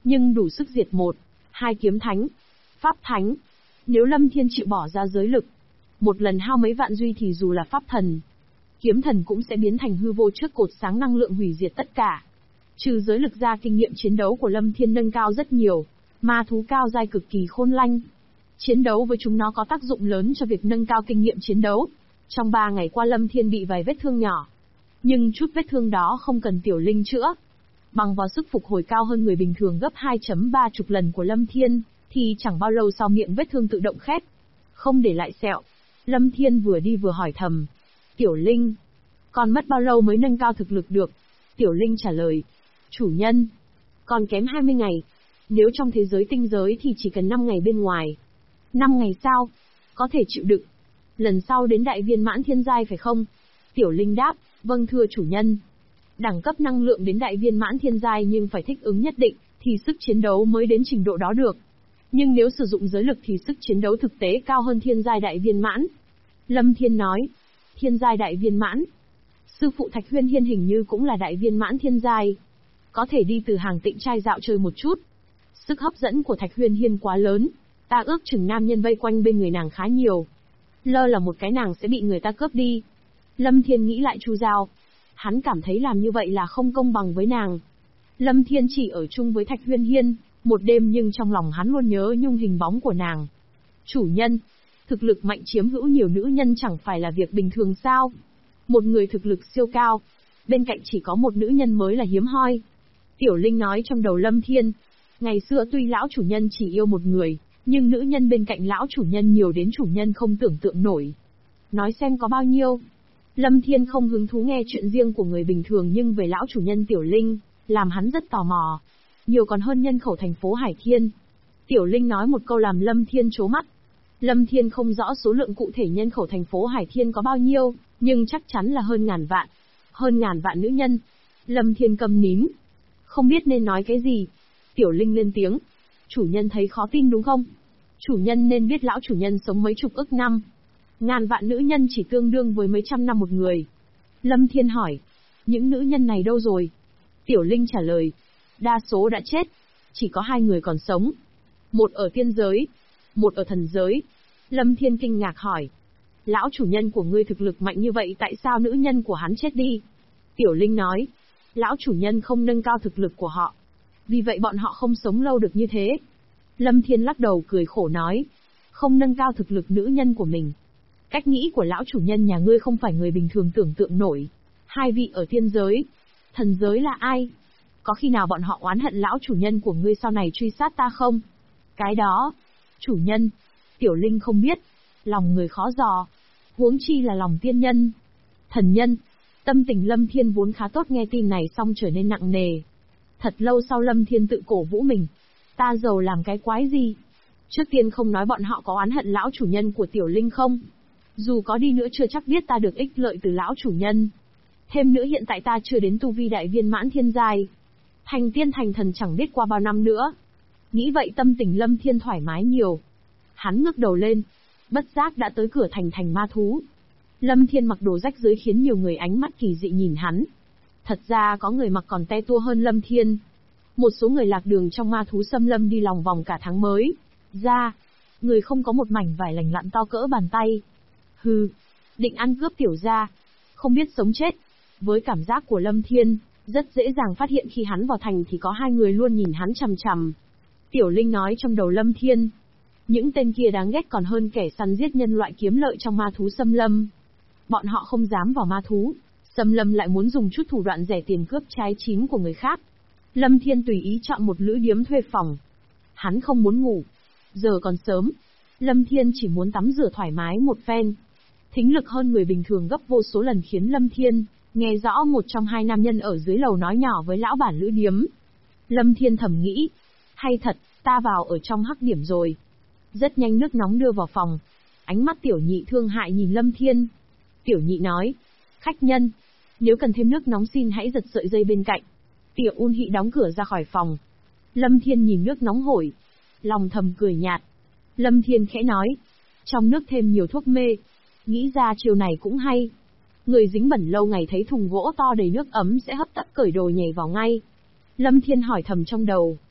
nhưng đủ sức diệt một, hai kiếm thánh, pháp thánh. Nếu Lâm Thiên chịu bỏ ra giới lực, một lần hao mấy vạn duy thì dù là pháp thần, kiếm thần cũng sẽ biến thành hư vô trước cột sáng năng lượng hủy diệt tất cả. Trừ giới lực ra, kinh nghiệm chiến đấu của Lâm Thiên nâng cao rất nhiều, ma thú cao giai cực kỳ khôn lanh. Chiến đấu với chúng nó có tác dụng lớn cho việc nâng cao kinh nghiệm chiến đấu. Trong 3 ngày qua Lâm Thiên bị vài vết thương nhỏ, nhưng chút vết thương đó không cần Tiểu Linh chữa. Bằng vào sức phục hồi cao hơn người bình thường gấp 2.30 lần của Lâm Thiên, thì chẳng bao lâu sau miệng vết thương tự động khép, không để lại sẹo. Lâm Thiên vừa đi vừa hỏi thầm, Tiểu Linh, còn mất bao lâu mới nâng cao thực lực được? Tiểu Linh trả lời, chủ nhân, còn kém 20 ngày. Nếu trong thế giới tinh giới thì chỉ cần 5 ngày bên ngoài. 5 ngày sao? Có thể chịu đựng. Lần sau đến đại viên mãn thiên giai phải không? Tiểu Linh đáp, vâng thưa chủ nhân. Đẳng cấp năng lượng đến đại viên mãn thiên giai nhưng phải thích ứng nhất định, thì sức chiến đấu mới đến trình độ đó được. Nhưng nếu sử dụng giới lực thì sức chiến đấu thực tế cao hơn thiên giai đại viên mãn. Lâm Thiên nói, thiên giai đại viên mãn. Sư phụ Thạch Huyên Hiên hình như cũng là đại viên mãn thiên giai. Có thể đi từ hàng tịnh trai dạo chơi một chút. Sức hấp dẫn của Thạch Huyên Hiên quá lớn, ta ước chừng nam nhân vây quanh bên người nàng khá nhiều. Lơ là một cái nàng sẽ bị người ta cướp đi. Lâm Thiên nghĩ lại chu giao. Hắn cảm thấy làm như vậy là không công bằng với nàng. Lâm Thiên chỉ ở chung với Thạch Huyên Hiên một đêm nhưng trong lòng hắn luôn nhớ nhung hình bóng của nàng. Chủ nhân, thực lực mạnh chiếm hữu nhiều nữ nhân chẳng phải là việc bình thường sao? Một người thực lực siêu cao, bên cạnh chỉ có một nữ nhân mới là hiếm hoi. Tiểu Linh nói trong đầu Lâm Thiên, ngày xưa tuy lão chủ nhân chỉ yêu một người, nhưng nữ nhân bên cạnh lão chủ nhân nhiều đến chủ nhân không tưởng tượng nổi. Nói xem có bao nhiêu. Lâm Thiên không hứng thú nghe chuyện riêng của người bình thường, nhưng về lão chủ nhân Tiểu Linh, làm hắn rất tò mò. Nhiều còn hơn nhân khẩu thành phố Hải Thiên. Tiểu Linh nói một câu làm Lâm Thiên trố mắt. Lâm Thiên không rõ số lượng cụ thể nhân khẩu thành phố Hải Thiên có bao nhiêu, nhưng chắc chắn là hơn ngàn vạn. Hơn ngàn vạn nữ nhân. Lâm Thiên câm nín, không biết nên nói cái gì. Tiểu Linh lên tiếng, chủ nhân thấy khó tin đúng không? Chủ nhân nên biết lão chủ nhân sống mấy chục ức năm. Ngàn vạn nữ nhân chỉ tương đương với mấy trăm năm một người. Lâm Thiên hỏi, những nữ nhân này đâu rồi? Tiểu Linh trả lời, đa số đã chết, chỉ có 2 người còn sống. Một ở tiên giới, một ở thần giới. Lâm Thiên kinh ngạc hỏi, lão chủ nhân của ngươi thực lực mạnh như vậy tại sao nữ nhân của hắn chết đi? Tiểu Linh nói, lão chủ nhân không nâng cao thực lực của họ, vì vậy bọn họ không sống lâu được như thế. Lâm Thiên lắc đầu cười khổ nói, không nâng cao thực lực nữ nhân của mình. Cách nghĩ của lão chủ nhân nhà ngươi không phải người bình thường tưởng tượng nổi. 2 vị ở tiên giới, thần giới là ai? Có khi nào bọn họ oán hận lão chủ nhân của ngươi sau này truy sát ta không? Cái đó, chủ nhân, Tiểu Linh không biết. Lòng người khó dò, huống chi là lòng tiên nhân, thần nhân. Tâm tình Lâm Thiên vốn khá tốt, nghe tin này xong trở nên nặng nề. Thật lâu sau Lâm Thiên tự cổ vũ mình. Ta giàu làm cái quái gì? Trước tiên không nói bọn họ có oán hận lão chủ nhân của Tiểu Linh không. Dù có đi nữa chưa chắc biết ta được ích lợi từ lão chủ nhân. Thêm nữa hiện tại ta chưa đến tu vi đại viên mãn thiên giai. Thành tiên thành thần chẳng biết qua bao năm nữa. Nghĩ vậy tâm tình Lâm Thiên thoải mái nhiều. Hắn ngước đầu lên, bất giác đã tới cửa thành ma thú. Lâm Thiên mặc đồ rách rưới khiến nhiều người ánh mắt kỳ dị nhìn hắn. Thật ra có người mặc còn te tua hơn Lâm Thiên. Một số người lạc đường trong ma thú xâm lâm đi lòng vòng cả tháng mới ra. Người không có một mảnh vải lành lặn to cỡ bàn tay. Hừ, định ăn cướp Tiểu gia, không biết sống chết. Với cảm giác của Lâm Thiên, rất dễ dàng phát hiện khi hắn vào thành thì có 2 người luôn nhìn hắn chằm chằm. Tiểu Linh nói trong đầu Lâm Thiên, những tên kia đáng ghét còn hơn kẻ săn giết nhân loại kiếm lợi trong ma thú xâm lâm. Bọn họ không dám vào ma thú xâm lâm lại muốn dùng chút thủ đoạn rẻ tiền cướp trái chín của người khác. Lâm Thiên tùy ý chọn một lữ điếm thuê phòng. Hắn không muốn ngủ, giờ còn sớm. Lâm Thiên chỉ muốn tắm rửa thoải mái một phen. Thính lực hơn người bình thường gấp vô số lần khiến Lâm Thiên nghe rõ một trong 2 nam nhân ở dưới lầu nói nhỏ với lão bản lữ điếm. Lâm Thiên thầm nghĩ, hay thật, ta vào ở trong hắc điểm rồi. Rất nhanh nước nóng đưa vào phòng. Ánh mắt Tiểu Nhị thương hại nhìn Lâm Thiên. Tiểu Nhị nói, khách nhân, nếu cần thêm nước nóng xin hãy giật sợi dây bên cạnh. Tiểu Un Hị đóng cửa ra khỏi phòng. Lâm Thiên nhìn nước nóng hổi, lòng thầm cười nhạt. Lâm Thiên khẽ nói, trong nước thêm nhiều thuốc mê. Nghĩ ra chiều này cũng hay. Người dính bẩn lâu ngày thấy thùng gỗ to đầy nước ấm sẽ hấp tấp cởi đồ nhảy vào ngay. Lâm Thiên hỏi thầm trong đầu,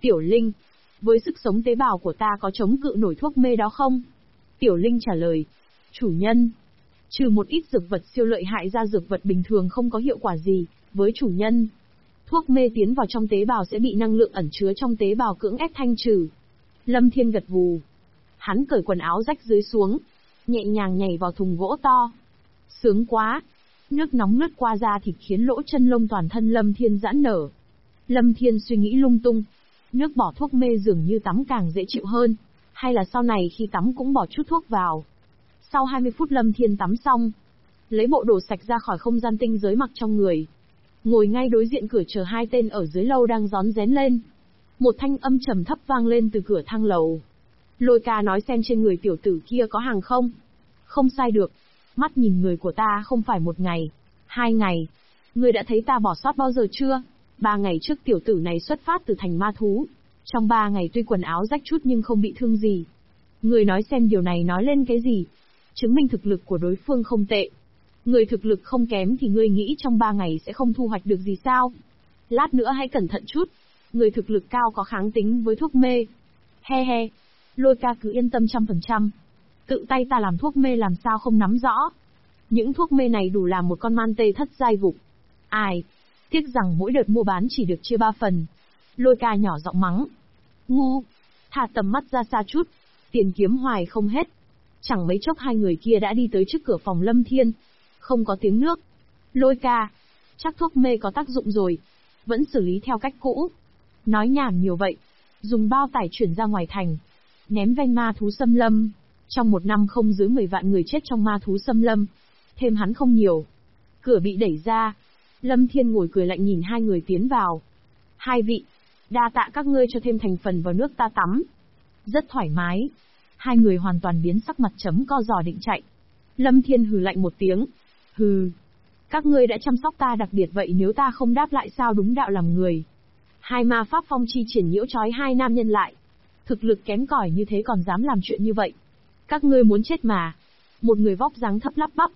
Tiểu Linh, với sức sống tế bào của ta có chống cự nổi thuốc mê đó không? Tiểu Linh trả lời, chủ nhân, trừ một ít dược vật siêu lợi hại ra dược vật bình thường không có hiệu quả gì, với chủ nhân. Thuốc mê tiến vào trong tế bào sẽ bị năng lượng ẩn chứa trong tế bào cưỡng ép thanh trừ. Lâm Thiên gật gù. Hắn cởi quần áo rách dưới xuống, nhẹ nhàng nhảy vào thùng gỗ to. Sướng quá! Nước nóng lướt qua da thịt khiến lỗ chân lông toàn thân Lâm Thiên giãn nở. Lâm Thiên suy nghĩ lung tung. Nước bỏ thuốc mê dường như tắm càng dễ chịu hơn, hay là sau này khi tắm cũng bỏ chút thuốc vào. Sau 20 phút Lâm Thiên tắm xong, lấy bộ đồ sạch ra khỏi không gian tinh giới mặc trong người. Ngồi ngay đối diện cửa chờ hai tên ở dưới lâu đang rón rén lên. Một thanh âm trầm thấp vang lên từ cửa thang lầu. Lôi Ca nói xem trên người tiểu tử kia có hàng không? Không sai được. Mắt nhìn người của ta không phải 1 ngày, 2 ngày. Ngươi đã thấy ta bỏ sót bao giờ chưa? 3 ngày trước tiểu tử này xuất phát từ thành ma thú. Trong 3 ngày tuy quần áo rách chút nhưng không bị thương gì. Ngươi nói xem điều này nói lên cái gì? Chứng minh thực lực của đối phương không tệ. Người thực lực không kém thì ngươi nghĩ trong 3 ngày sẽ không thu hoạch được gì sao? Lát nữa hãy cẩn thận chút. Người thực lực cao có kháng tính với thuốc mê. He he. Lôi Ca cứ yên tâm 100%. Tự tay ta làm thuốc mê làm sao không nắm rõ. Những thuốc mê này đủ làm một con man tê thất giai gục. Ai? Tiếc rằng mỗi đợt mua bán chỉ được chia 3 phần. Lôi Ca nhỏ giọng mắng. Ngu! Thả tầm mắt ra xa chút. Tiền kiếm hoài không hết. Chẳng mấy chốc hai người kia đã đi tới trước cửa phòng Lâm Thiên. Không có tiếng nước. Lôi Ca! Chắc thuốc mê có tác dụng rồi. Vẫn xử lý theo cách cũ. Nói nhảm nhiều vậy. Dùng bao tải chuyển ra ngoài thành. Ném ven ma thú xâm lâm. Trong 1 năm không dưới 10 vạn người chết trong ma thú xâm lâm. Thêm hắn không nhiều. Cửa bị đẩy ra. Lâm Thiên ngồi cười lạnh nhìn hai người tiến vào. Hai vị, đa tạ các ngươi cho thêm thành phần vào nước ta tắm. Rất thoải mái. Hai người hoàn toàn biến sắc mặt chấm co giò định chạy. Lâm Thiên hừ lạnh một tiếng. Hừ. Các ngươi đã chăm sóc ta đặc biệt vậy nếu ta không đáp lại sao đúng đạo làm người. Hai ma pháp phong chi triển nhiễu trói hai nam nhân lại. Thực lực kém cỏi như thế còn dám làm chuyện như vậy. Các ngươi muốn chết mà. Một người vóc dáng thấp lắp bắp.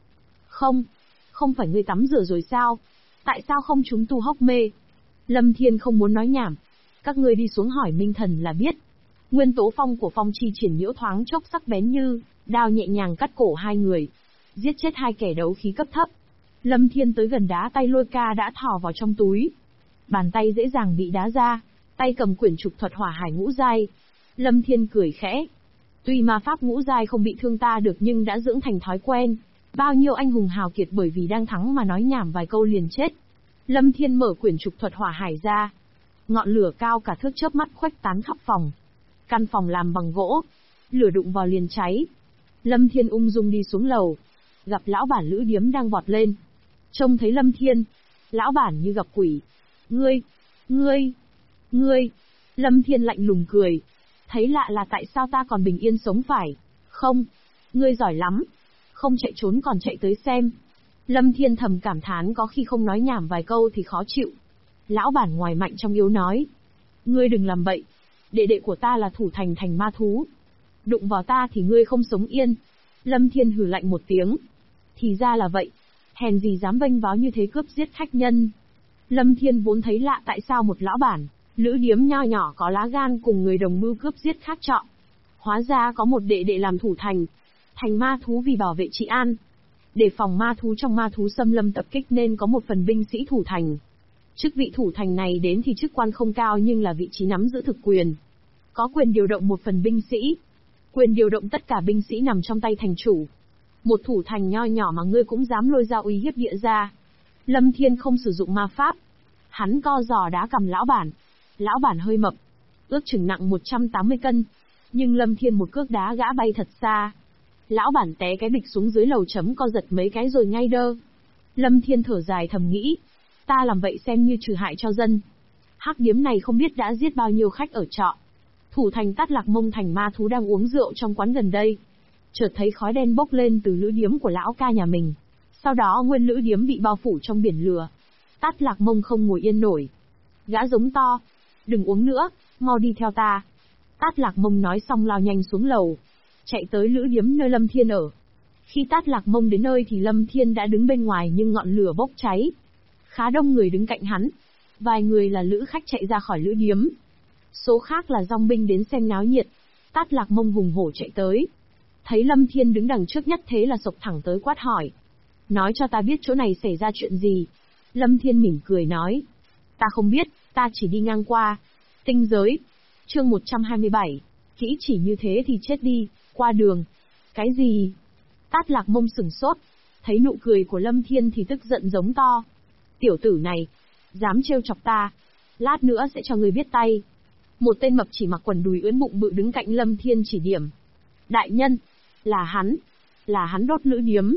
Không phải ngươi tắm rửa rồi sao? Tại sao không chúng tu hốc mê? Lâm Thiên không muốn nói nhảm. Các ngươi đi xuống hỏi Minh Thần là biết. Nguyên tố phong của phong chi triển nhiễu thoáng chốc sắc bén như đao nhẹ nhàng cắt cổ hai người. Giết chết hai kẻ đấu khí cấp thấp. Lâm Thiên tới gần đá tay Lôi Ca đã thò vào trong túi. Bàn tay dễ dàng bị đá ra. Tay cầm quyển trục thuật hỏa hải ngũ giai. Lâm Thiên cười khẽ. Tuy ma pháp ngũ giai không bị thương ta được nhưng đã dưỡng thành thói quen. Bao nhiêu anh hùng hào kiệt bởi vì đang thắng mà nói nhảm vài câu liền chết. Lâm Thiên mở quyển trục thuật hỏa hải ra. Ngọn lửa cao cả thước chớp mắt khuếch tán khắp phòng. Căn phòng làm bằng gỗ. Lửa đụng vào liền cháy. Lâm Thiên ung dung đi xuống lầu. Gặp lão bản Lữ Điếm đang vọt lên. Trông thấy Lâm Thiên. Lão bản như gặp quỷ. Ngươi. Lâm Thiên lạnh lùng cười. Thấy lạ là tại sao ta còn bình yên sống phải. Không. Ngươi giỏi lắm. Không chạy trốn còn chạy tới xem. Lâm Thiên thầm cảm thán có khi không nói nhảm vài câu thì khó chịu. Lão bản ngoài mạnh trong yếu nói. Ngươi đừng làm bậy. Đệ đệ của ta là thủ thành ma thú. Đụng vào ta thì ngươi không sống yên. Lâm Thiên hừ lạnh một tiếng. Thì ra là vậy. Hèn gì dám vênh váo như thế cướp giết khách nhân. Lâm Thiên vốn thấy lạ tại sao một lão bản, Lữ Điếm nho nhỏ có lá gan cùng người đồng mưu cướp giết khác trọ. Hóa ra có một đệ đệ làm thủ thành ma thú vì bảo vệ trị an. Để phòng ma thú trong ma thú xâm lâm tập kích nên có một phần binh sĩ thủ thành. Chức vị thủ thành này đến thì chức quan không cao nhưng là vị trí nắm giữ thực quyền. Có quyền điều động một phần binh sĩ. Quyền điều động tất cả binh sĩ nằm trong tay thành chủ. Một thủ thành nho nhỏ mà ngươi cũng dám lôi ra uy hiếp địa ra. Lâm Thiên không sử dụng ma pháp. Hắn co giò đá cầm lão bản. Lão bản hơi mập. Ước chừng nặng 180 cân. Nhưng Lâm Thiên một cước đá gã bay thật xa. Lão bản té cái bịch xuống dưới lầu chấm co giật mấy cái rồi ngay đơ. Lâm Thiên thở dài thầm nghĩ. Ta làm vậy xem như trừ hại cho dân. Hắc điếm này không biết đã giết bao nhiêu khách ở trọ. Thủ thành Tát Lạc Mông thành ma thú đang uống rượu trong quán gần đây. Chợt thấy khói đen bốc lên từ lữ điếm của lão ca nhà mình. Sau đó nguyên lữ điếm bị bao phủ trong biển lửa. Tát Lạc Mông không ngồi yên nổi. Gã giống to. Đừng uống nữa, mau đi theo ta. Tát Lạc Mông nói xong lao nhanh xuống lầu. Chạy tới lữ điếm nơi Lâm Thiên ở. Khi Tát Lạc Mông đến nơi thì Lâm Thiên đã đứng bên ngoài nhưng ngọn lửa bốc cháy. Khá đông người đứng cạnh hắn. Vài người là lữ khách chạy ra khỏi lữ điếm. Số khác là dòng binh đến xem náo nhiệt. Tát Lạc Mông hùng hổ chạy tới. Thấy Lâm Thiên đứng đằng trước nhất thế là sộc thẳng tới quát hỏi. Nói cho ta biết chỗ này xảy ra chuyện gì. Lâm Thiên mỉm cười nói. Ta không biết, ta chỉ đi ngang qua. Tinh giới. Chương 127. Kỹ chỉ như thế thì chết đi, qua đường. Cái gì? Tát Lạc Mông sửng sốt. Thấy nụ cười của Lâm Thiên thì tức giận giống to. Tiểu tử này, dám trêu chọc ta. Lát nữa sẽ cho ngươi biết tay. Một tên mập chỉ mặc quần đùi ưỡn bụng bự đứng cạnh Lâm Thiên chỉ điểm. Đại nhân, là hắn đốt nữ điếm.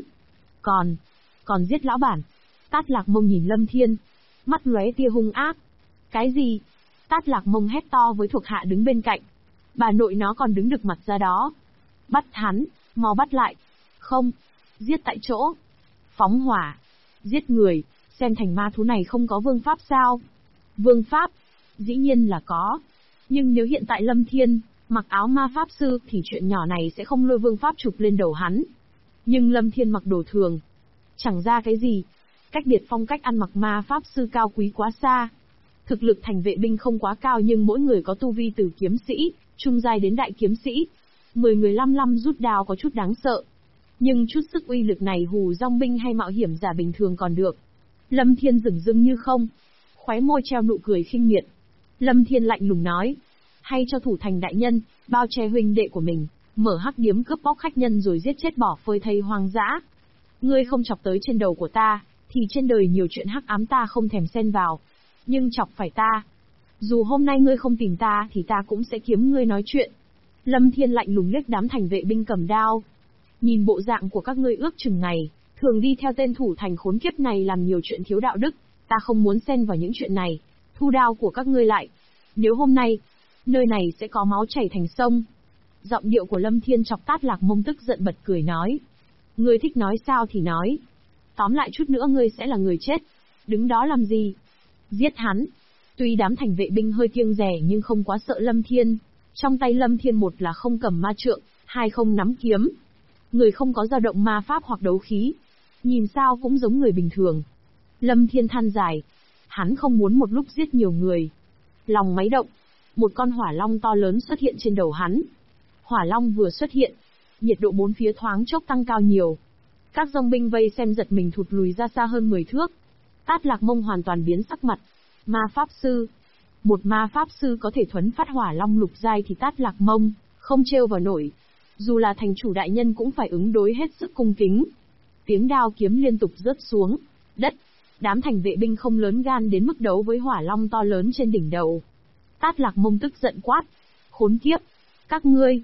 Còn giết lão bản. Tát Lạc Mông nhìn Lâm Thiên, mắt lóe tia hung ác. Cái gì? Tát Lạc Mông hét to với thuộc hạ đứng bên cạnh. Bà nội nó còn đứng được mặt ra đó. Bắt hắn, mau bắt lại. Không, giết tại chỗ. Phóng hỏa, giết người, xem thành ma thú này không có vương pháp sao? Vương pháp, dĩ nhiên là có. Nhưng nếu hiện tại Lâm Thiên mặc áo ma pháp sư thì chuyện nhỏ này sẽ không lôi vương pháp chụp lên đầu hắn. Nhưng Lâm Thiên mặc đồ thường, chẳng ra cái gì. Cách biệt phong cách ăn mặc ma pháp sư cao quý quá xa. Thực lực thành vệ binh không quá cao nhưng mỗi người có tu vi từ kiếm sĩ, trung giai đến đại kiếm sĩ. 10 người lăm lăm rút đao có chút đáng sợ. Nhưng chút sức uy lực này hù dòng binh hay mạo hiểm giả bình thường còn được. Lâm Thiên dửng dưng như không, khóe môi treo nụ cười khinh miệt. Lâm Thiên lạnh lùng nói. Hay cho thủ thành đại nhân, bao che huynh đệ của mình, mở hắc điếm cướp bóc khách nhân rồi giết chết bỏ phơi thây hoang dã. Ngươi không chọc tới trên đầu của ta, thì trên đời nhiều chuyện hắc ám ta không thèm xen vào. Nhưng chọc phải ta, dù hôm nay ngươi không tìm ta thì ta cũng sẽ kiếm ngươi nói chuyện. Lâm Thiên lạnh lùng liếc đám thành vệ binh cầm đao. Nhìn bộ dạng của các ngươi ước chừng ngày, thường đi theo tên thủ thành khốn kiếp này làm nhiều chuyện thiếu đạo đức, ta không muốn xen vào những chuyện này, thu đao của các ngươi lại. Nếu hôm nay, nơi này sẽ có máu chảy thành sông. Giọng điệu của Lâm Thiên chọc Tát Lạc Mông tức giận bật cười nói. Ngươi thích nói sao thì nói. Tóm lại chút nữa ngươi sẽ là người chết. Đứng đó làm gì? Giết hắn. Tuy đám thành vệ binh hơi kiêng dè nhưng không quá sợ Lâm Thiên. Trong tay Lâm Thiên một là không cầm ma trượng, hai không nắm kiếm. Người không có dao động ma pháp hoặc đấu khí. Nhìn sao cũng giống người bình thường. Lâm Thiên than dài. Hắn không muốn một lúc giết nhiều người. Lòng máy động. Một con hỏa long to lớn xuất hiện trên đầu hắn. Hỏa long vừa xuất hiện, nhiệt độ bốn phía thoáng chốc tăng cao nhiều. Các dòng binh vây xem giật mình thụt lùi ra xa hơn 10 thước. Tát Lạc Mông hoàn toàn biến sắc mặt. Ma pháp sư. Một ma pháp sư có thể thuấn phát hỏa long lục giai thì Tát Lạc Mông không trêu vào nổi. Dù là thành chủ đại nhân cũng phải ứng đối hết sức cung kính. Tiếng đao kiếm liên tục rớt xuống đất. Đám thành vệ binh không lớn gan đến mức đấu với hỏa long to lớn trên đỉnh đầu. Tát Lạc Mông tức giận quát. Khốn kiếp. Các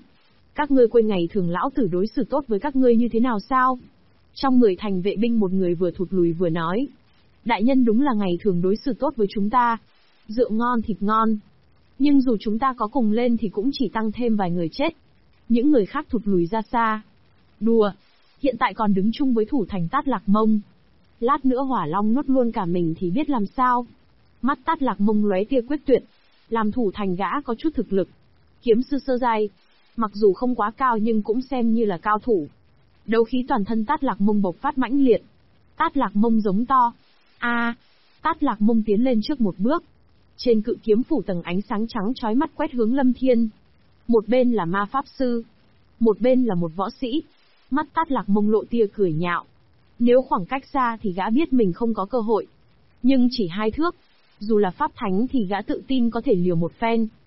ngươi quên ngày thường lão tử đối xử tốt với các ngươi như thế nào sao? Trong 10 thành vệ binh một người vừa thụt lùi vừa nói. Đại nhân đúng là ngày thường đối xử tốt với chúng ta. Rượu ngon thịt ngon. Nhưng dù chúng ta có cùng lên thì cũng chỉ tăng thêm vài người chết. Những người khác thụt lùi ra xa. Đùa. Hiện tại còn đứng chung với thủ thành Tát Lạc Mông. Lát nữa hỏa long nuốt luôn cả mình thì biết làm sao. Mắt Tát Lạc Mông lóe tia quyết tuyệt. Làm thủ thành gã có chút thực lực. Kiếm sư sơ giai. Mặc dù không quá cao nhưng cũng xem như là cao thủ. Đấu khí toàn thân Tát Lạc Mông bộc phát mãnh liệt. Tát Lạc Mông giống to. Tát Lạc Mông tiến lên trước một bước. Trên cự kiếm phủ tầng ánh sáng trắng chói mắt quét hướng Lâm Thiên. Một bên là ma pháp sư, một bên là một võ sĩ. Mắt Tát Lạc Mông lộ tia cười nhạo. Nếu khoảng cách xa thì gã biết mình không có cơ hội. Nhưng chỉ 2 thước, dù là pháp thánh thì gã tự tin có thể liều một phen.